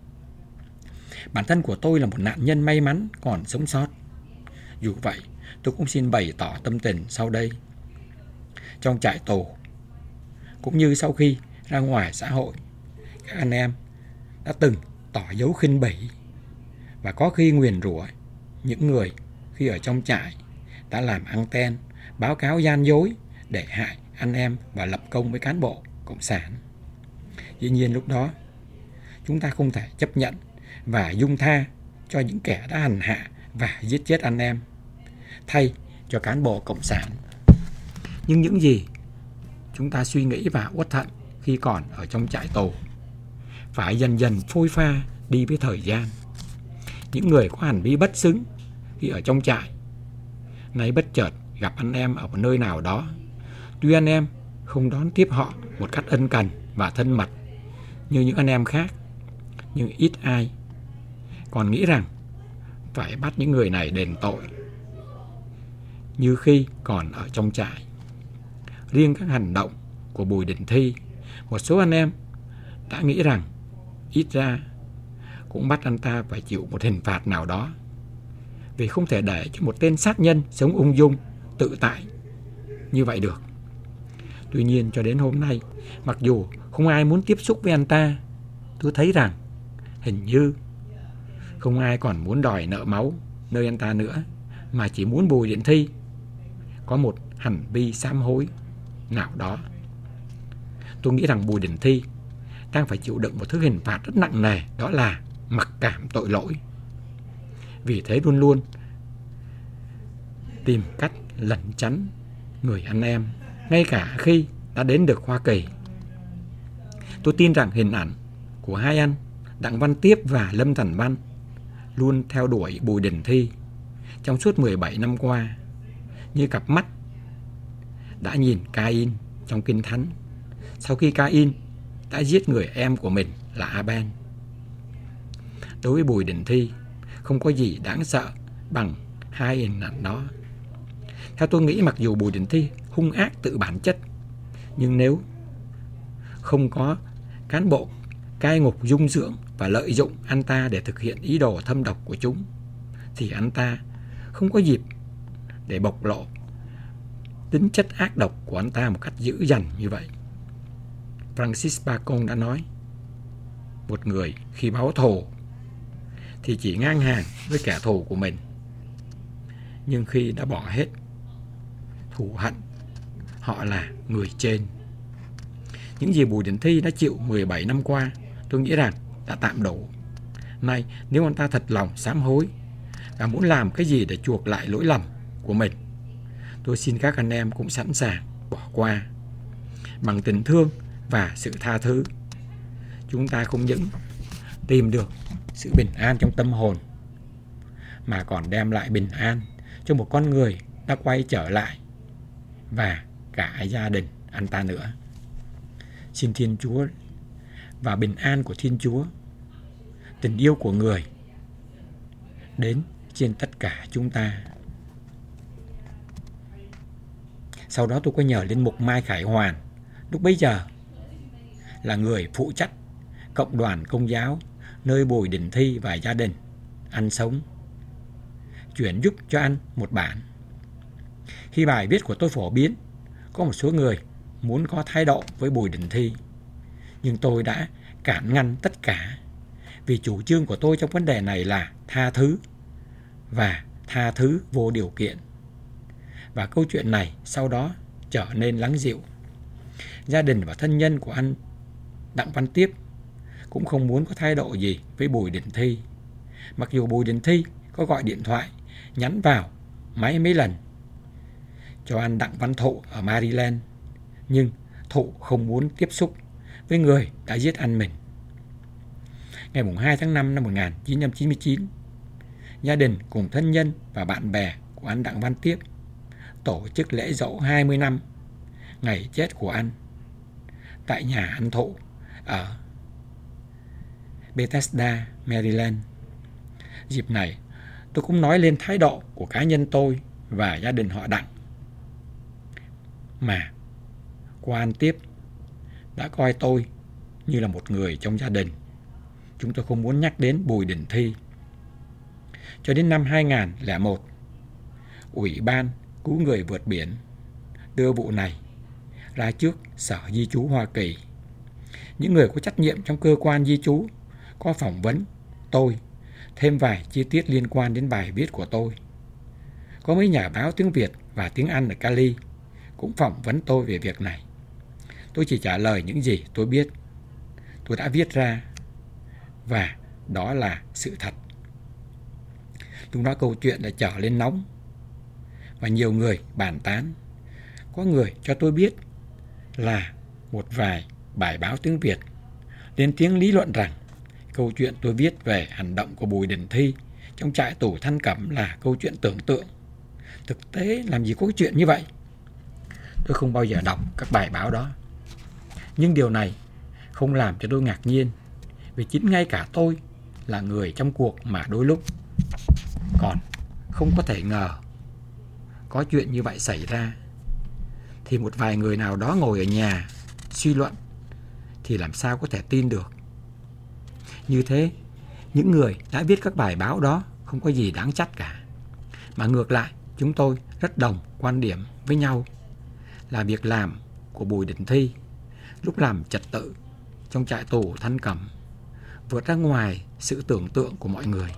Speaker 1: Bản thân của tôi là một nạn nhân may mắn còn sống sót. Dù vậy, tôi cũng xin bày tỏ tâm tình sau đây. Trong trại tù, cũng như sau khi ra ngoài xã hội, các anh em đã từng tỏ dấu khinh bỉ và có khi nguyền rủa những người khi ở trong trại đã làm anten báo cáo gian dối để hại anh em và lập công với cán bộ cộng sản. Dĩ nhiên lúc đó chúng ta không thể chấp nhận và dung tha cho những kẻ đã hành hạ và giết chết anh em thay cho cán bộ cộng sản. Nhưng những gì chúng ta suy nghĩ và uất hận khi còn ở trong trại tù phải dần dần phôi pha đi với thời gian. Những người có hành vi bất xứng khi ở trong trại nay bất chợt gặp anh em ở một nơi nào đó, tuy anh em không đón tiếp họ một cách ân cần và thân mật như những anh em khác, nhưng ít ai còn nghĩ rằng phải bắt những người này đền tội như khi còn ở trong trại. Riêng các hành động của Bùi Đình Thi, một số anh em đã nghĩ rằng ít ra cũng bắt anh ta phải chịu một hình phạt nào đó, vì không thể để cho một tên sát nhân sống ung dung, tự tại như vậy được. Tuy nhiên cho đến hôm nay, mặc dù không ai muốn tiếp xúc với anh ta, tôi thấy rằng hình như không ai còn muốn đòi nợ máu nơi anh ta nữa, mà chỉ muốn Bùi Đình Thi có một hành vi sám hối nào đó. Tôi nghĩ rằng Bùi Đình Thi đang phải chịu đựng một thứ hình phạt rất nặng nề, đó là mặc cảm tội lỗi. Vì thế luôn luôn tìm cách lẩn tránh người anh em, ngay cả khi đã đến được Hoa Kỳ. Tôi tin rằng hình ảnh của hai anh Đặng Văn Tiếp và Lâm Thành Văn luôn theo đuổi Bùi Đình Thi trong suốt 17 năm qua, như cặp mắt đã nhìn Cain trong Kinh Thánh sau khi Cain đã giết người em của mình là Abel. Đối với Bùi Đình Thi, không có gì đáng sợ bằng hai hình ảnh đó. Theo tôi nghĩ, mặc dù Bùi Đình Thi hung ác tự bản chất, nhưng nếu không có cán bộ cai ngục dung dưỡng và lợi dụng anh ta để thực hiện ý đồ thâm độc của chúng, thì anh ta không có dịp để bộc lộ tính chất ác độc của anh ta một cách dữ dằn như vậy. Francis Bacon đã nói, một người khi báo thù thì chỉ ngang hàng với kẻ thù của mình, nhưng khi đã bỏ hết thù hận, họ là người trên. Những gì Bùi Đình Thi đã chịu 17 năm qua, tôi nghĩ rằng đã tạm đủ. Nay, nếu anh ta thật lòng sám hối và muốn làm cái gì để chuộc lại lỗi lầm của mình, tôi xin các anh em cũng sẵn sàng bỏ qua. Bằng tình thương và sự tha thứ, chúng ta không những tìm được sự bình an trong tâm hồn, mà còn đem lại bình an cho một con người đã quay trở lại và cả gia đình anh ta nữa. Xin Thiên Chúa và bình an của Thiên Chúa, tình yêu của người đến trên tất cả chúng ta. Sau đó tôi có nhờ Linh mục Mai Khải Hoàn, lúc bấy giờ là người phụ trách cộng đoàn Công giáo nơi Bùi Đình Thi và gia đình anh sống, chuyển giúp cho anh một bản. Khi bài viết của tôi phổ biến, có một số người muốn có thái độ với Bùi Đình Thi, nhưng tôi đã cản ngăn tất cả, vì chủ trương của tôi trong vấn đề này là tha thứ và tha thứ vô điều kiện. Và câu chuyện này sau đó trở nên lắng dịu. Gia đình và thân nhân của anh Đặng Văn Tiếp cũng không muốn có thái độ gì với Bùi Đình Thi. Mặc dù Bùi Đình Thi có gọi điện thoại, nhắn vào máy mấy lần cho anh Đặng Văn Thụ ở Maryland, nhưng Thụ không muốn tiếp xúc với người đã giết anh mình. Ngày 2 tháng 5 năm 1999, gia đình cùng thân nhân và bạn bè của anh Đặng Văn Tiếp tổ chức lễ dỗ 20 năm ngày chết của anh tại nhà anh Thụ ở Bethesda, Maryland. Dịp này, tôi cũng nói lên thái độ của cá nhân tôi và gia đình họ Đặng, mà qua anh Tiếp đã coi tôi như là một người trong gia đình. Chúng tôi không muốn nhắc đến Bùi Đình Thi. Cho đến năm 2001, Ủy ban Cứu Người Vượt Biển đưa vụ này ra trước Sở Di trú Hoa Kỳ. Những người có trách nhiệm trong cơ quan di trú có phỏng vấn tôi thêm vài chi tiết liên quan đến bài viết của tôi. Có mấy nhà báo tiếng Việt và tiếng Anh ở Cali cũng phỏng vấn tôi về việc này. Tôi chỉ trả lời những gì tôi biết, tôi đã viết ra, và đó là sự thật. Lúc đó câu chuyện đã trở lên nóng và nhiều người bàn tán. Có người cho tôi biết là một vài bài báo tiếng Việt lên tiếng lý luận rằng câu chuyện tôi viết về hành động của Bùi Đình Thi trong trại tù Than Cẩm là câu chuyện tưởng tượng. Thực tế làm gì có chuyện như vậy. Tôi không bao giờ đọc các bài báo đó. Nhưng điều này không làm cho tôi ngạc nhiên, vì chính ngay cả tôi là người trong cuộc mà đôi lúc còn không có thể ngờ có chuyện như vậy xảy ra, thì một vài người nào đó ngồi ở nhà suy luận thì làm sao có thể tin được. Như thế, những người đã viết các bài báo đó không có gì đáng trách cả, mà ngược lại chúng tôi rất đồng quan điểm với nhau là việc làm của Bùi Đình Thi lúc làm trật tự trong trại tù Than Cẩm vượt ra ngoài sự tưởng tượng của mọi người.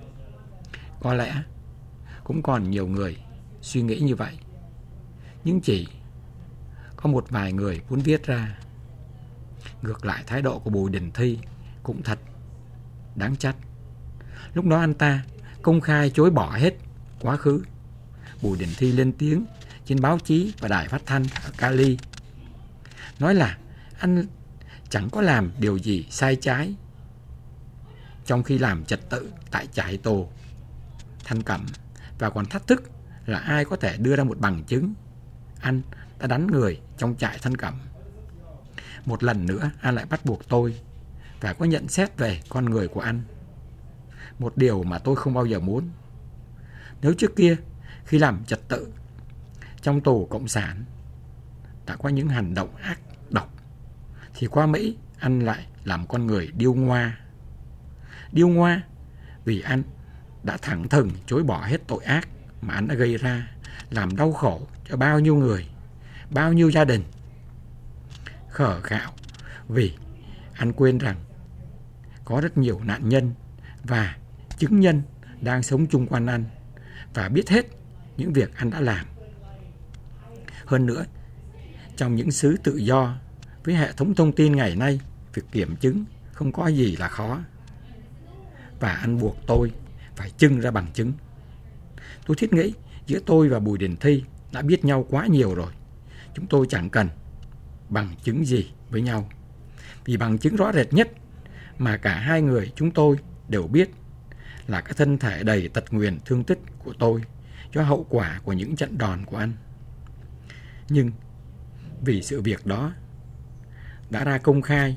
Speaker 1: Có lẽ cũng còn nhiều người suy nghĩ như vậy, nhưng chỉ có một vài người muốn viết ra. Ngược lại, thái độ của Bùi Đình Thi cũng thật đáng trách. Lúc đó anh ta công khai chối bỏ hết quá khứ. Bùi Đình Thi lên tiếng trên báo chí và đài phát thanh ở Cali, nói là anh chẳng có làm điều gì sai trái trong khi làm trật tự tại trại tù Than Cẩm, và còn thách thức là ai có thể đưa ra một bằng chứng anh đã đánh người trong trại Than Cẩm. Một lần nữa anh lại bắt buộc tôi phải có nhận xét về con người của anh, một điều mà tôi không bao giờ muốn. Nếu trước kia khi làm trật tự trong tù cộng sản đã có những hành động ác độc, thì qua Mỹ anh lại làm con người điêu ngoa. Điêu ngoa vì anh đã thẳng thừng chối bỏ hết tội ác mà anh đã gây ra, làm đau khổ cho bao nhiêu người, bao nhiêu gia đình. Khờ khạo vì anh quên rằng có rất nhiều nạn nhân và chứng nhân đang sống chung quanh anh và biết hết những việc anh đã làm. Hơn nữa, trong những xứ tự do với hệ thống thông tin ngày nay, việc kiểm chứng không có gì là khó. Và anh buộc tôi phải trưng ra bằng chứng. Tôi thiết nghĩ giữa tôi và Bùi Đình Thi đã biết nhau quá nhiều rồi. Chúng tôi chẳng cần bằng chứng gì với nhau. Vì bằng chứng rõ rệt nhất mà cả hai người chúng tôi đều biết là cái thân thể đầy tật nguyền thương tích của tôi cho hậu quả của những trận đòn của anh. Nhưng vì sự việc đó đã ra công khai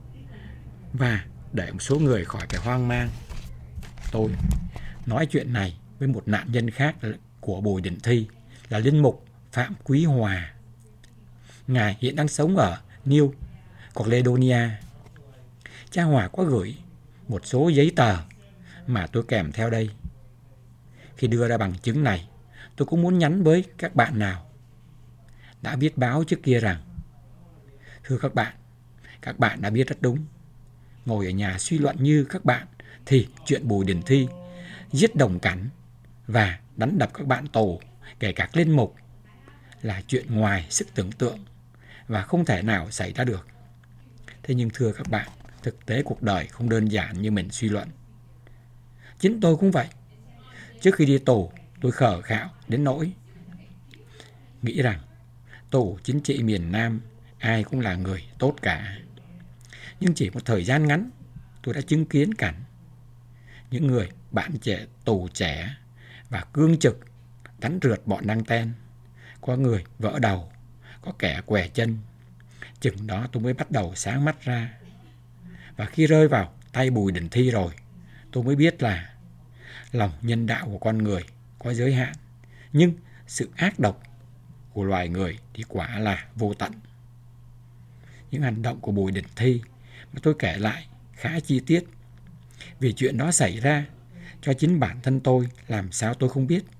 Speaker 1: và để một số người khỏi phải hoang mang, tôi nói chuyện này với một nạn nhân khác của Bùi Đình Thi là linh mục Phạm Quý Hòa. Ngài hiện đang sống ở New Caledonia. Cha Hòa có gửi một số giấy tờ mà tôi kèm theo đây. Khi đưa ra bằng chứng này, tôi cũng muốn nhắn với các bạn nào đã viết báo trước kia rằng: thưa các bạn đã biết rất đúng. Ngồi ở nhà suy luận như các bạn thì chuyện Bùi Đình Thi giết đồng cảnh và đánh đập các bạn tù, kể cả linh mục, là chuyện ngoài sức tưởng tượng và không thể nào xảy ra được. Thế nhưng thưa các bạn, thực tế cuộc đời không đơn giản như mình suy luận. Chính tôi cũng vậy. Trước khi đi tù, tôi khờ khạo đến nỗi nghĩ rằng tù chính trị miền Nam ai cũng là người tốt cả. Nhưng chỉ một thời gian ngắn, tôi đã chứng kiến cảnh những người bạn trẻ tù trẻ và cương trực đánh rượt bọn đăng ten. Có người vỡ đầu, có kẻ què chân. Chừng đó tôi mới bắt đầu sáng mắt ra. Và khi rơi vào tay Bùi Đình Thi rồi, tôi mới biết là lòng nhân đạo của con người có giới hạn, nhưng sự ác độc của loài người thì quả là vô tận. Những hành động của Bùi Đình Thi mà tôi kể lại khá chi tiết, vì chuyện đó xảy ra cho chính bản thân tôi, làm sao tôi không biết.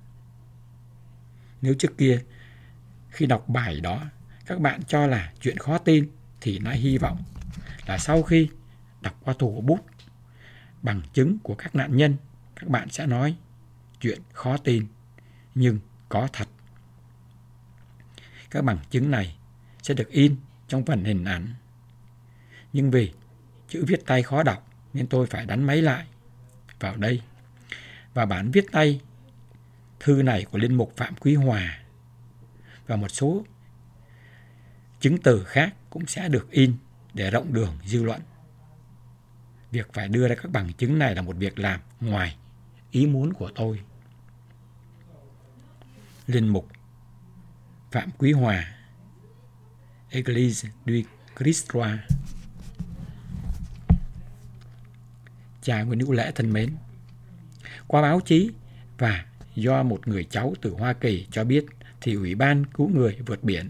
Speaker 1: Nếu trước kia khi đọc bài đó các bạn cho là chuyện khó tin, thì nay hy vọng là sau khi đọc qua thủ bút bằng chứng của các nạn nhân, các bạn sẽ nói chuyện khó tin nhưng có thật. Các bằng chứng này sẽ được in trong phần hình ảnh. Nhưng vì chữ viết tay khó đọc nên tôi phải đánh máy lại vào đây. Và bản viết tay thư này của linh mục Phạm Quý Hòa và một số chứng từ khác cũng sẽ được in để rộng đường dư luận. Việc phải đưa ra các bằng chứng này là một việc làm ngoài ý muốn của tôi. Linh mục Phạm Quý Hòa, Église du Christ Roi. Cha Nguyễn Hữu Lễ thân mến, qua báo chí và do một người cháu từ Hoa Kỳ cho biết thì Ủy ban cứu người vượt biển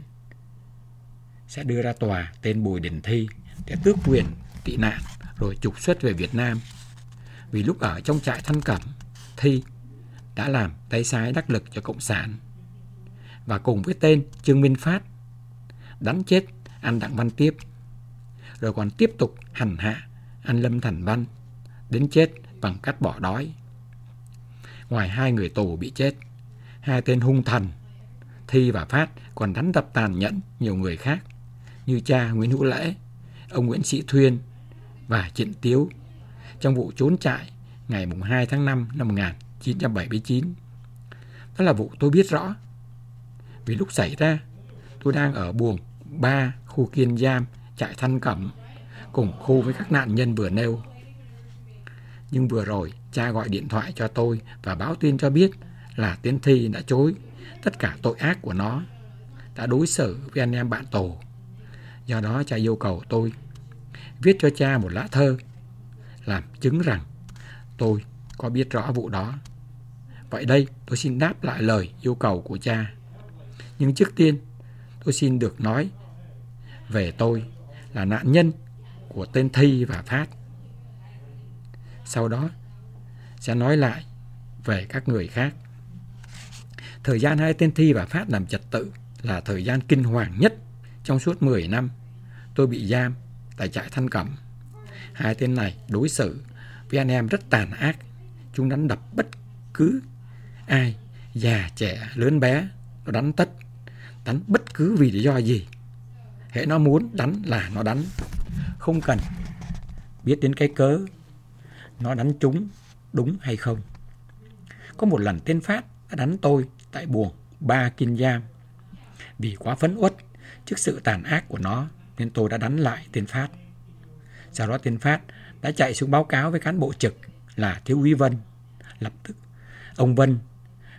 Speaker 1: sẽ đưa ra tòa tên Bùi Đình Thi để tước quyền tị nạn rồi trục xuất về Việt Nam. Vì lúc ở trong trại Thanh Cẩm, Thi đã làm tay sai đắc lực cho Cộng sản và cùng với tên Trương Minh Phát đánh chết anh Đặng Văn Tiếp, rồi còn tiếp tục hành hạ anh Lâm Thành Văn đến chết bằng cách bỏ đói. Ngoài 2 người tù bị chết, 2 tên hung thần Thi và Phát còn đánh đập tàn nhẫn nhiều người khác như cha Nguyễn Hữu Lễ, ông Nguyễn Sĩ Thuyên và Trịnh Tiếu trong vụ trốn trại ngày 2 tháng 5 năm 1979. Đó là vụ tôi biết rõ. Vì lúc xảy ra, tôi đang ở buồng 3 khu kiên giam trại Thanh Cẩm cùng khu với các nạn nhân vừa nêu. Nhưng vừa rồi, cha gọi điện thoại cho tôi và báo tin cho biết là tên Thi đã chối tất cả tội ác của nó, đã đối xử với anh em bạn tù. Do đó cha yêu cầu tôi viết cho cha một lá thơ làm chứng rằng tôi có biết rõ vụ đó. Vậy đây tôi xin đáp lại lời yêu cầu của cha. Nhưng trước tiên tôi xin được nói về tôi là nạn nhân của tên Thi và Phát. Sau đó sẽ nói lại về các người khác. Thời gian 2 tên Thi và Phát làm trật tự là thời gian kinh hoàng nhất trong suốt 10 năm tôi bị giam tại trại Thanh Cẩm. 2 tên này đối xử với anh em rất tàn ác. Chúng đánh đập bất cứ ai, già trẻ lớn bé, nó đánh tất, đánh bất cứ vì lý do gì. Hễ nó muốn đánh là nó đánh, không cần biết đến cái cớ nó đánh trúng đúng hay không. Có một lần tên Phát đã đánh tôi tại buồng 3 kiên giam. Vì quá phẫn uất trước sự tàn ác của nó nên tôi đã đánh lại tên Phát. Sau đó tên Phát đã chạy xuống báo cáo với cán bộ trực là thiếu úy Vân. Lập tức ông Vân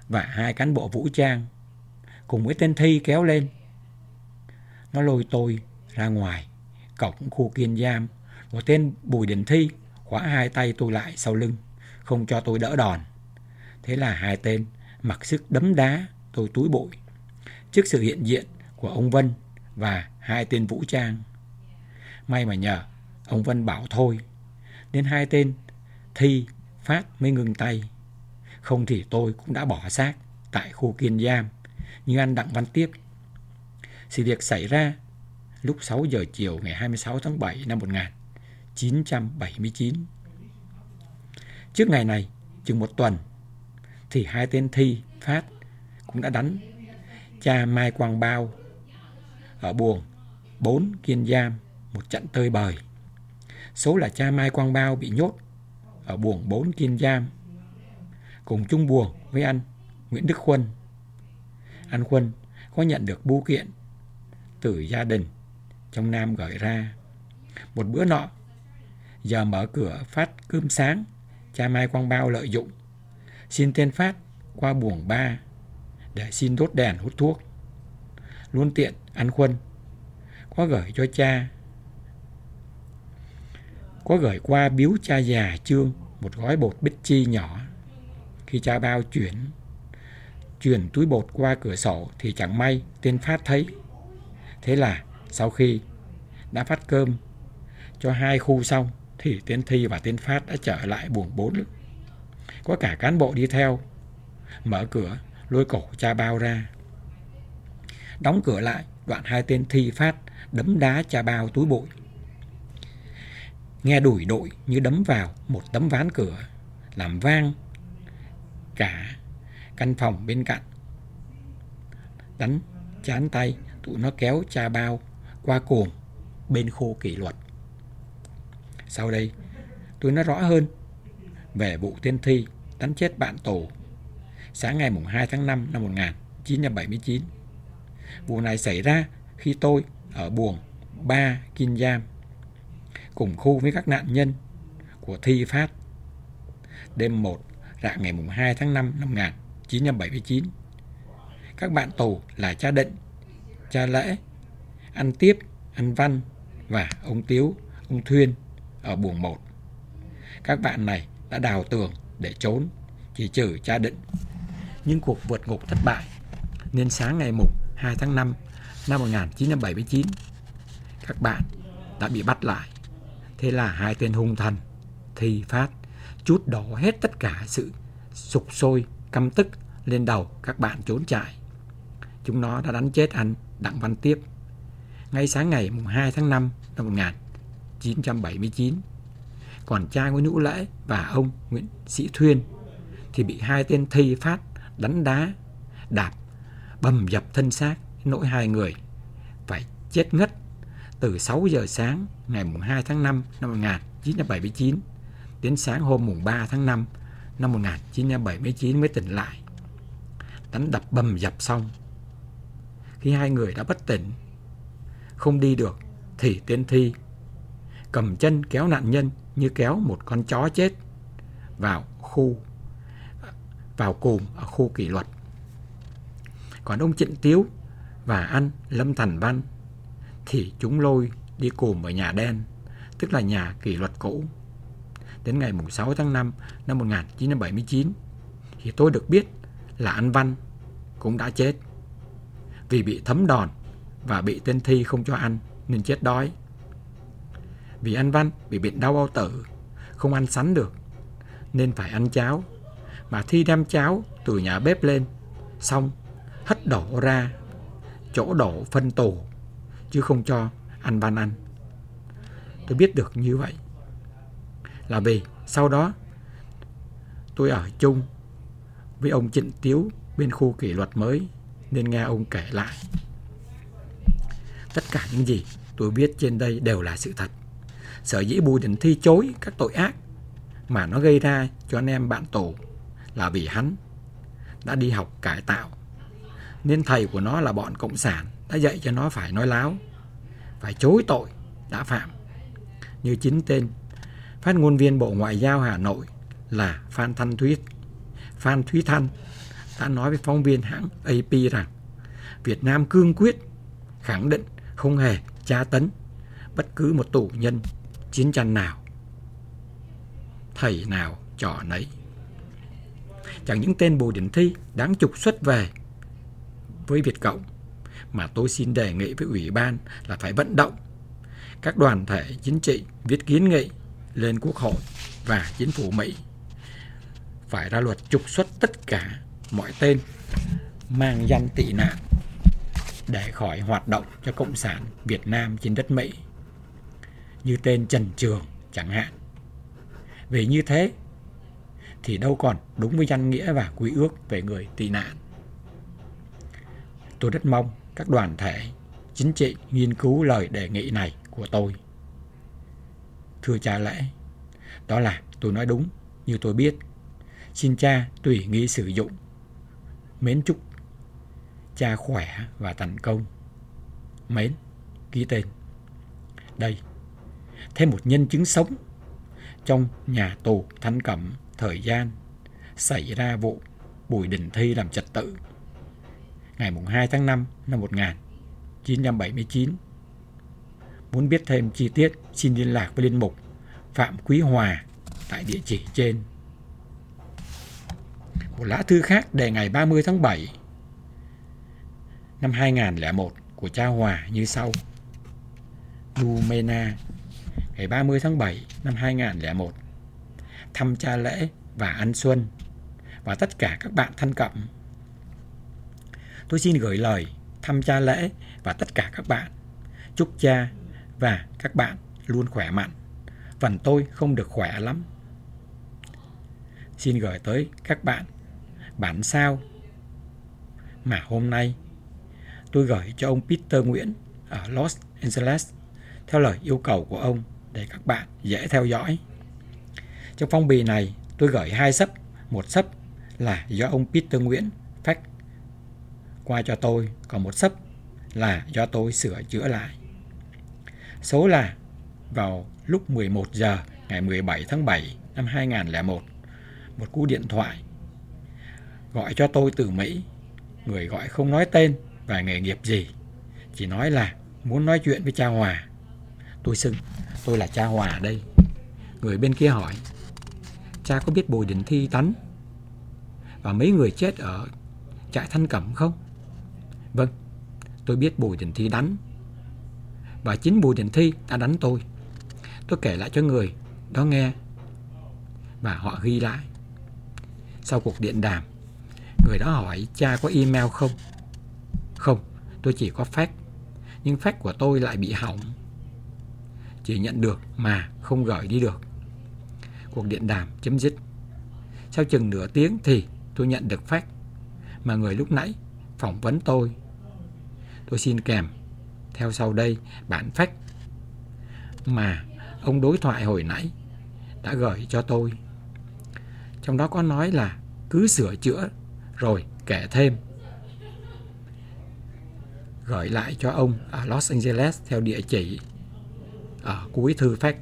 Speaker 1: và 2 cán bộ vũ trang cùng với tên Thi kéo lên. Nó lôi tôi ra ngoài cổng khu kiên giam. Một tên Bùi Đình Thi khóa 2 tay tôi lại sau lưng, không cho tôi đỡ đòn. Thế là 2 tên mặc sức đấm đá tôi túi bụi trước sự hiện diện của ông Vân và 2 tên vũ trang. May mà nhờ ông Vân bảo thôi nên 2 tên Thi, Phát mới ngừng tay. Không thì tôi cũng đã bỏ xác tại khu kiên giam như anh Đặng Văn Tiếp. Sự việc xảy ra lúc 6 giờ chiều ngày 26 tháng 7 năm 1979. Trước ngày này, chừng 1 tuần, thì 2 tên Thi, Phát cũng đã đánh cha Mai Quang Bao ở buồng 4 kiên giam một trận tơi bời. Số là cha Mai Quang Bao bị nhốt ở buồng 4 kiên giam cùng chung buồng với anh Nguyễn Đức Khuân. Anh Khuân có nhận được bưu kiện từ gia đình trong Nam gửi ra. Một bữa nọ, giờ mở cửa phát cơm sáng, cha Mai Quang Bao lợi dụng xin tên Phát qua buồng 3 để xin đốt đèn hút thuốc. Luôn tiện anh Khuân có gửi qua biếu cha già Trương một gói bột bích chi nhỏ. Khi cha Bao chuyển túi bột qua cửa sổ thì chẳng may tên Phát thấy. Thế là sau khi đã phát cơm cho 2 khu xong thì tên Thi và tên Phát đã trở lại buồng 4. Có cả cán bộ đi theo, mở cửa lôi cổ cha Bao ra. Đóng cửa lại, đoạn 2 tên Thi, Phát đấm đá cha Bao túi bụi. Nghe đủi đội như đấm vào một tấm ván cửa, làm vang cả căn phòng bên cạnh. Đánh chán tay, tụi nó kéo cha Bao qua cồn bên khu kỷ luật. Sau đây, tôi nói rõ hơn về vụ tên Thi đánh chết bạn tù sáng ngày 2 tháng 5 năm 1979. Vụ này xảy ra khi tôi ở buồng 3 kiên giam cùng khu với các nạn nhân của Thi, Phát. Đêm 1 rạng ngày 2 tháng 5 năm 1979, các bạn tù là cha Định, cha Lễ, anh Tiếp, anh Văn và ông Tiếu, ông Thuyên ở buồng 1. Các bạn này đã đào tường để trốn, chỉ trừ cha Định. Nhưng cuộc vượt ngục thất bại nên sáng ngày 2 tháng 5 năm 1979, các bạn đã bị bắt lại. Thế là 2 tên hung thần Thi, Phát trút đổ hết tất cả sự sục sôi căm tức lên đầu các bạn trốn chạy. Chúng nó đã đánh chết anh Đặng Văn Tiếp ngay sáng ngày 2 tháng 5 năm 1979. Còn cha Nguyễn Hữu Lễ và ông Nguyễn Sĩ Thuyên thì bị 2 tên Thi, Phát đánh đá, đạp, bầm dập thân xác, nỗi 2 người phải chết ngất từ 6 giờ sáng ngày 2 tháng 5 năm 1979 đến sáng hôm 3 tháng 5 năm 1979 mới tỉnh lại. Đánh đập bầm dập xong, khi 2 người đã bất tỉnh, không đi được, thì tên Thi cầm chân kéo nạn nhân như kéo một con chó chết vào cùm ở khu kỷ luật. Còn ông Trịnh Tiếu và anh Lâm Thành Văn thì chúng lôi đi cùm ở nhà đen, tức là nhà kỷ luật cũ. Đến ngày 6 tháng 5 năm 1979 thì tôi được biết là anh Văn cũng đã chết vì bị thấm đòn và bị tên Thi không cho ăn nên chết đói. Vì anh Văn bị bệnh đau bao tử, không ăn sắn được nên phải ăn cháo, mà Thi đem cháo từ nhà bếp lên xong hất đổ ra chỗ đổ phân tù chứ không cho anh Văn ăn. Tôi biết được như vậy là vì sau đó tôi ở chung với ông Trịnh Tiếu bên khu kỷ luật mới nên nghe ông kể lại. Tất cả những gì tôi viết trên đây đều là sự thật. Sở dĩ Bùi Đình Thi chối các tội ác mà nó gây ra cho anh em bạn tù là vì hắn đã đi học cải tạo, nên thầy của nó là bọn cộng sản đã dạy cho nó phải nói láo, phải chối tội đã phạm. Như chính tên phát ngôn viên Bộ Ngoại giao Hà Nội là Phan Thúy Thanh đã nói với phóng viên hãng AP rằng Việt Nam cương quyết khẳng định không hề tra tấn bất cứ một tù nhân chiến tranh nào. Thầy nào trò nấy. Chẳng những tên Bùi Đình Thi đáng trục xuất về với Việt Cộng, mà tôi xin đề nghị với Ủy ban là phải vận động các đoàn thể chính trị viết kiến nghị lên Quốc hội và chính phủ Mỹ phải ra luật trục xuất tất cả mọi tên mang danh tị nạn để khỏi hoạt động cho Cộng sản Việt Nam trên đất Mỹ, như tên Trần Trường chẳng hạn. Vì như thế thì đâu còn đúng với danh nghĩa và quy ước về người tị nạn. Tôi rất mong các đoàn thể chính trị nghiên cứu lời đề nghị này của tôi. Thưa cha lễ, đó là tôi nói đúng như tôi biết. Xin cha tùy nghi sử dụng. Mến chúc cha khỏe và thành công. Mến, ký tên. Đây, thêm một nhân chứng sống trong nhà tù Thanh Cẩm thời gian xảy ra vụ Bùi Đình Thi làm trật tự ngày 2 tháng 5 năm 1979. Muốn biết thêm chi tiết, xin liên lạc với Linh mục Phạm Quý Hòa tại địa chỉ trên. Một lá thư khác đề ngày 30 tháng 7 năm 2001 của cha Hòa như sau. Lumena, ngày 30 tháng 7 năm 2001. Thăm cha lễ và anh Xuân và tất cả các bạn Thanh Cẩm. Tôi xin gửi lời thăm cha lễ và tất cả các bạn. Chúc cha và các bạn luôn khỏe mạnh. Phần tôi không được khỏe lắm. Xin gửi tới các bạn bản sao mà hôm nay tôi gửi cho ông Peter Nguyễn ở Los Angeles theo lời yêu cầu của ông để các bạn dễ theo dõi. Trong phong bì này tôi gửi 2 xấp, một xấp là do ông Peter Nguyễn fax qua cho tôi, còn một xấp là do tôi sửa chữa lại. Số là vào lúc 11 giờ ngày 17 tháng 7 năm 2001, một cú điện thoại gọi cho tôi từ Mỹ. Người gọi không nói tên và nghề nghiệp gì, chỉ nói là muốn nói chuyện với cha Hòa. Tôi xưng tôi là cha Hòa đây. Người bên kia hỏi: cha có biết Bùi Đình Thi đánh và mấy người chết ở trại Thanh Cẩm không? Vâng, tôi biết Bùi Đình Thi đánh, và chính Bùi Đình Thi đã đánh tôi. Tôi kể lại cho người đó nghe và họ ghi lại. Sau cuộc điện đàm, người đó hỏi cha có email không? Không, tôi chỉ có fax, nhưng fax của tôi lại bị hỏng, chỉ nhận được mà không gửi đi được. Cuộc điện đàm chấm dứt. Sau chừng nửa tiếng thì tôi nhận được fax mà người lúc nãy phỏng vấn tôi. Tôi xin kèm theo sau đây bản fax mà ông đối thoại hồi nãy đã gửi cho tôi. Trong đó có nói là cứ sửa chữa rồi kể thêm. Gửi lại cho ông ở Los Angeles theo địa chỉ ở cuối thư fax.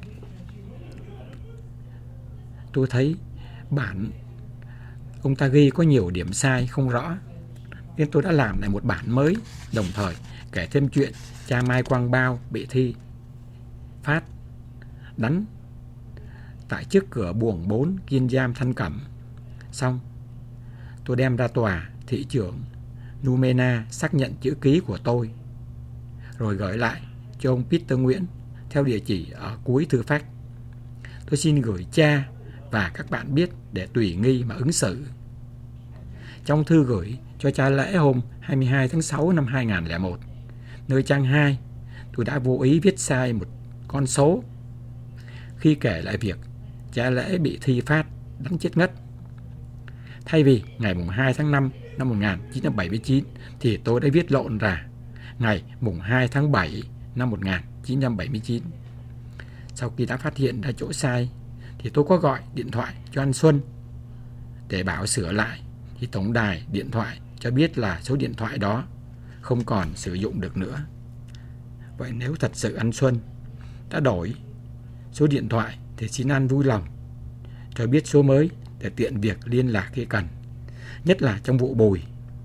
Speaker 1: Tôi thấy bản ông ta ghi có nhiều điểm sai không rõ, nên tôi đã làm lại một bản mới, đồng thời kể thêm chuyện cha Mai Quang Bao bị Thi phát đánh tại trước cửa buồng 4 Kiên Giam Thanh Cẩm. Xong, tôi đem ra tòa thị trưởng Numena xác nhận chữ ký của tôi, rồi gửi lại cho ông Peter Nguyễn theo địa chỉ ở cuối thư fax. Tôi xin gửi cha và các bạn biết để tùy nghi mà ứng xử. Trong thư gửi cho cha lễ hôm 22 tháng 6 năm 2001, nơi trang 2, tôi đã vô ý viết sai một con số khi kể lại việc cha lễ bị Thi phát đánh chết ngất. Thay vì ngày 2 tháng 5 năm 1979 thì tôi đã viết lộn ra ngày 2 tháng 7 năm 1979. Sau khi đã phát hiện ra chỗ sai thì tôi có gọi điện thoại cho anh Xuân để bảo sửa lại, thì tổng đài điện thoại cho biết là số điện thoại đó không còn sử dụng được nữa. Vậy nếu thật sự anh Xuân đã đổi số điện thoại thì xin anh vui lòng cho biết số mới để tiện việc liên lạc khi cần. nhất là trong vụ Bùi.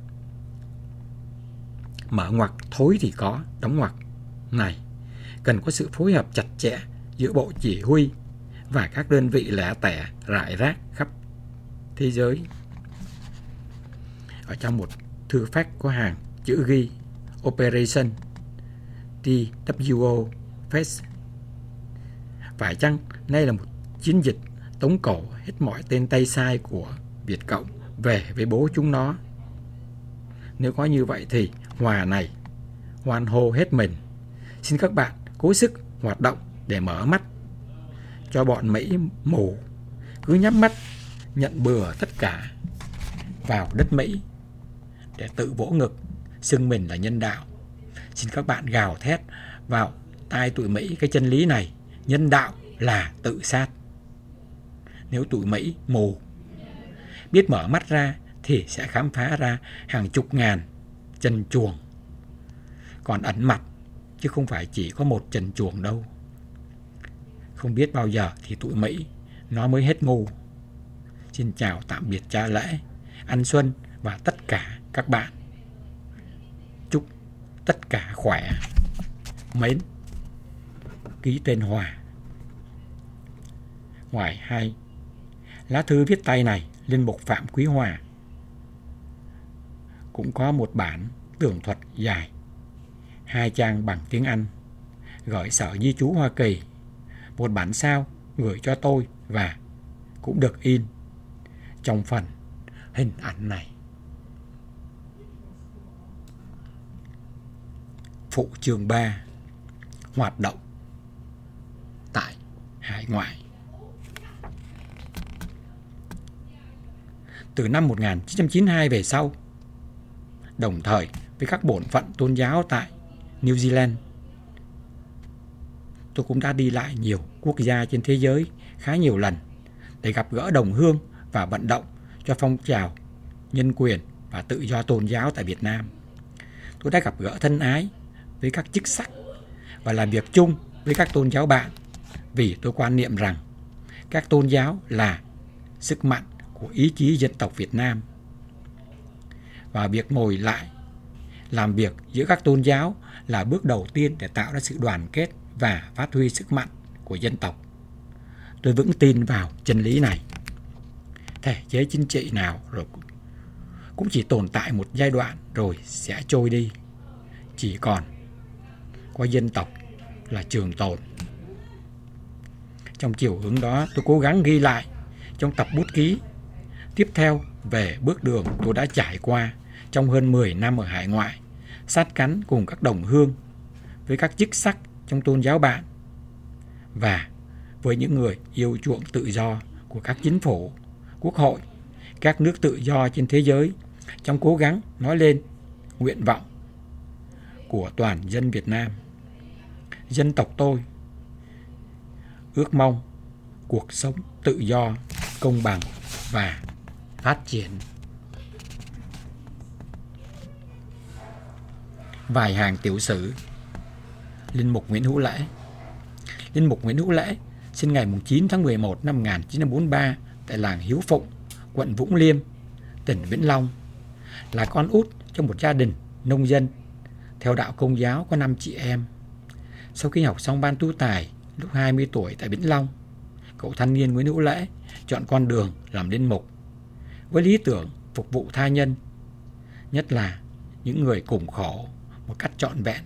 Speaker 1: Mở ngoặc thối thì có, đóng ngoặc này cần có sự phối hợp chặt chẽ giữa Bộ Chỉ huy và các đơn vị lẻ tẻ rải rác khắp thế giới. Ở trong một thư fax có hàng chữ ghi Operation TWO Face. Phải chăng đây là một chiến dịch tống cổ hết mọi tên tay sai của Việt Cộng về với bố chúng nó? Nếu có như vậy thì Hòa này hoan hô hết mình. Xin các bạn cố sức hoạt động để mở mắt cho bọn Mỹ mù cứ nhắm mắt nhận bừa tất cả vào đất Mỹ để tự vỗ ngực xưng mình là nhân đạo. Xin các bạn gào thét vào tai tụi Mỹ cái chân lý này: nhân đạo là tự sát. Nếu tụi Mỹ mù biết mở mắt ra thì sẽ khám phá ra hàng chục ngàn chân chuồng còn ẩn mặt, chứ không phải chỉ có một chân chuồng đâu. Không biết bao giờ thì tụi Mỹ nó mới hết ngu. Xin chào tạm biệt cha lễ, anh Xuân và tất cả các bạn. Chúc tất cả khỏe. Mến, ký tên Hòa. Ngoài hai lá thư viết tay này, Linh Mục Phạm Quý Hòa cũng có một bản tường thuật dài 2 trang bằng tiếng Anh gửi Sở Di trú Hoa Kỳ. Một bản sao gửi cho tôi và cũng được in trong phần hình ảnh này. Phụ chương 3: Hoạt động tại hải ngoại. Từ năm 1992 về sau, đồng thời với các bổn phận tôn giáo tại New Zealand, tôi cũng đã đi lại nhiều quốc gia trên thế giới khá nhiều lần để gặp gỡ đồng hương và vận động cho phong trào nhân quyền và tự do tôn giáo tại Việt Nam. Tôi đã gặp gỡ thân ái với các chức sắc và làm việc chung với các tôn giáo bạn, vì tôi quan niệm rằng các tôn giáo là sức mạnh của ý chí dân tộc Việt Nam. Và việc ngồi lại làm việc giữa các tôn giáo là bước đầu tiên để tạo ra sự đoàn kết và phát huy sức mạnh của dân tộc. Tôi vững tin vào chân lý này. Thể chế chính trị nào rồi cũng chỉ tồn tại một giai đoạn rồi sẽ trôi đi. Chỉ còn có dân tộc là trường tồn. Trong chiều hướng đó, tôi cố gắng ghi lại trong tập bút ký tiếp theo về bước đường tôi đã trải qua trong hơn 10 năm ở hải ngoại, sát cánh cùng các đồng hương, với các chức sắc trong tôn giáo bạn và với những người yêu chuộng tự do của các chính phủ, quốc hội, các nước tự do trên thế giới, trong cố gắng nói lên nguyện vọng của toàn dân Việt Nam. Dân tộc tôi ước mong cuộc sống tự do, công bằng và phát triển. Vài hàng tiểu sử. Linh Mục Nguyễn Hữu Lễ. Linh Mục Nguyễn Hữu Lễ sinh ngày 9 tháng 11 năm 1943 tại làng Hiếu Phụng, quận Vũng Liêm, tỉnh Vĩnh Long, là con út trong một gia đình nông dân theo đạo Công giáo có 5 chị em. Sau khi học xong ban tu tài lúc 20 tuổi tại Vĩnh Long, cậu thanh niên Nguyễn Hữu Lễ chọn con đường làm linh mục với lý tưởng phục vụ tha nhân, nhất là những người cùng khổ một cách trọn vẹn.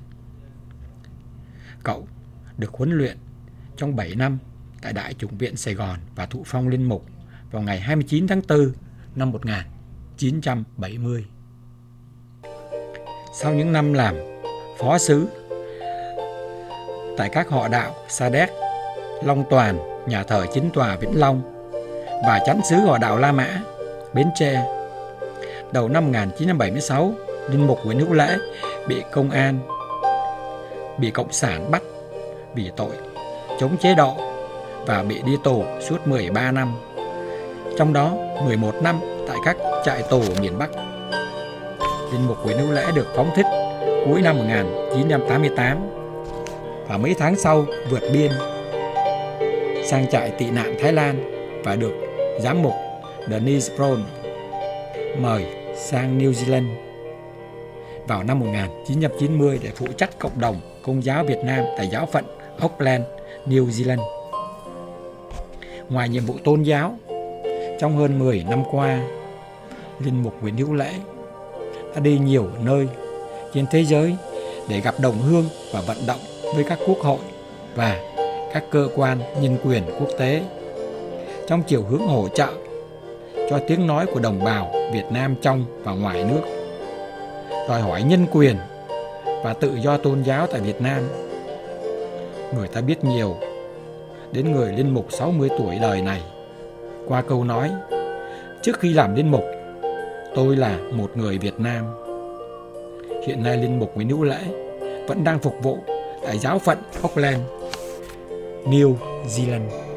Speaker 1: Cậu được huấn luyện trong 7 năm tại Đại chủng viện Sài Gòn và thụ phong linh mục vào ngày 29 tháng 4 năm 1970. Sau những năm làm phó sứ tại các họ đạo Sa Đéc, Long Toàn, nhà thờ Chính tòa Vĩnh Long và chánh xứ họ đạo La Mã, Bến Tre, đầu năm 1976, linh mục Nguyễn Hữu Lễ bị công an, bị cộng sản bắt vì tội chống chế độ và bị đi tù suốt 13 năm, trong đó 11 năm tại các trại tù ở miền Bắc. Linh mục Nguyễn Hữu Lễ được phóng thích cuối năm 1988 và mấy tháng sau vượt biên sang trại tị nạn Thái Lan và được giám mục Dennis Brown mời sang New Zealand vào năm 1990 để phụ trách cộng đồng Công giáo Việt Nam tại giáo phận Auckland, New Zealand. Ngoài nhiệm vụ tôn giáo, trong hơn 10 năm qua, Linh mục Nguyễn Hữu Lễ đã đi nhiều nơi trên thế giới để gặp đồng hương và vận động với các quốc hội và các cơ quan nhân quyền quốc tế trong chiều hướng hỗ trợ cho tiếng nói của đồng bào Việt Nam trong và ngoài nước, đòi hỏi nhân quyền và tự do tôn giáo tại Việt Nam. Người ta biết nhiều đến người linh mục 60 tuổi đời này qua câu nói: trước khi làm linh mục, tôi là một người Việt Nam. Hiện nay linh mục Nguyễn Hữu Lễ vẫn đang phục vụ tại giáo phận Auckland, New Zealand.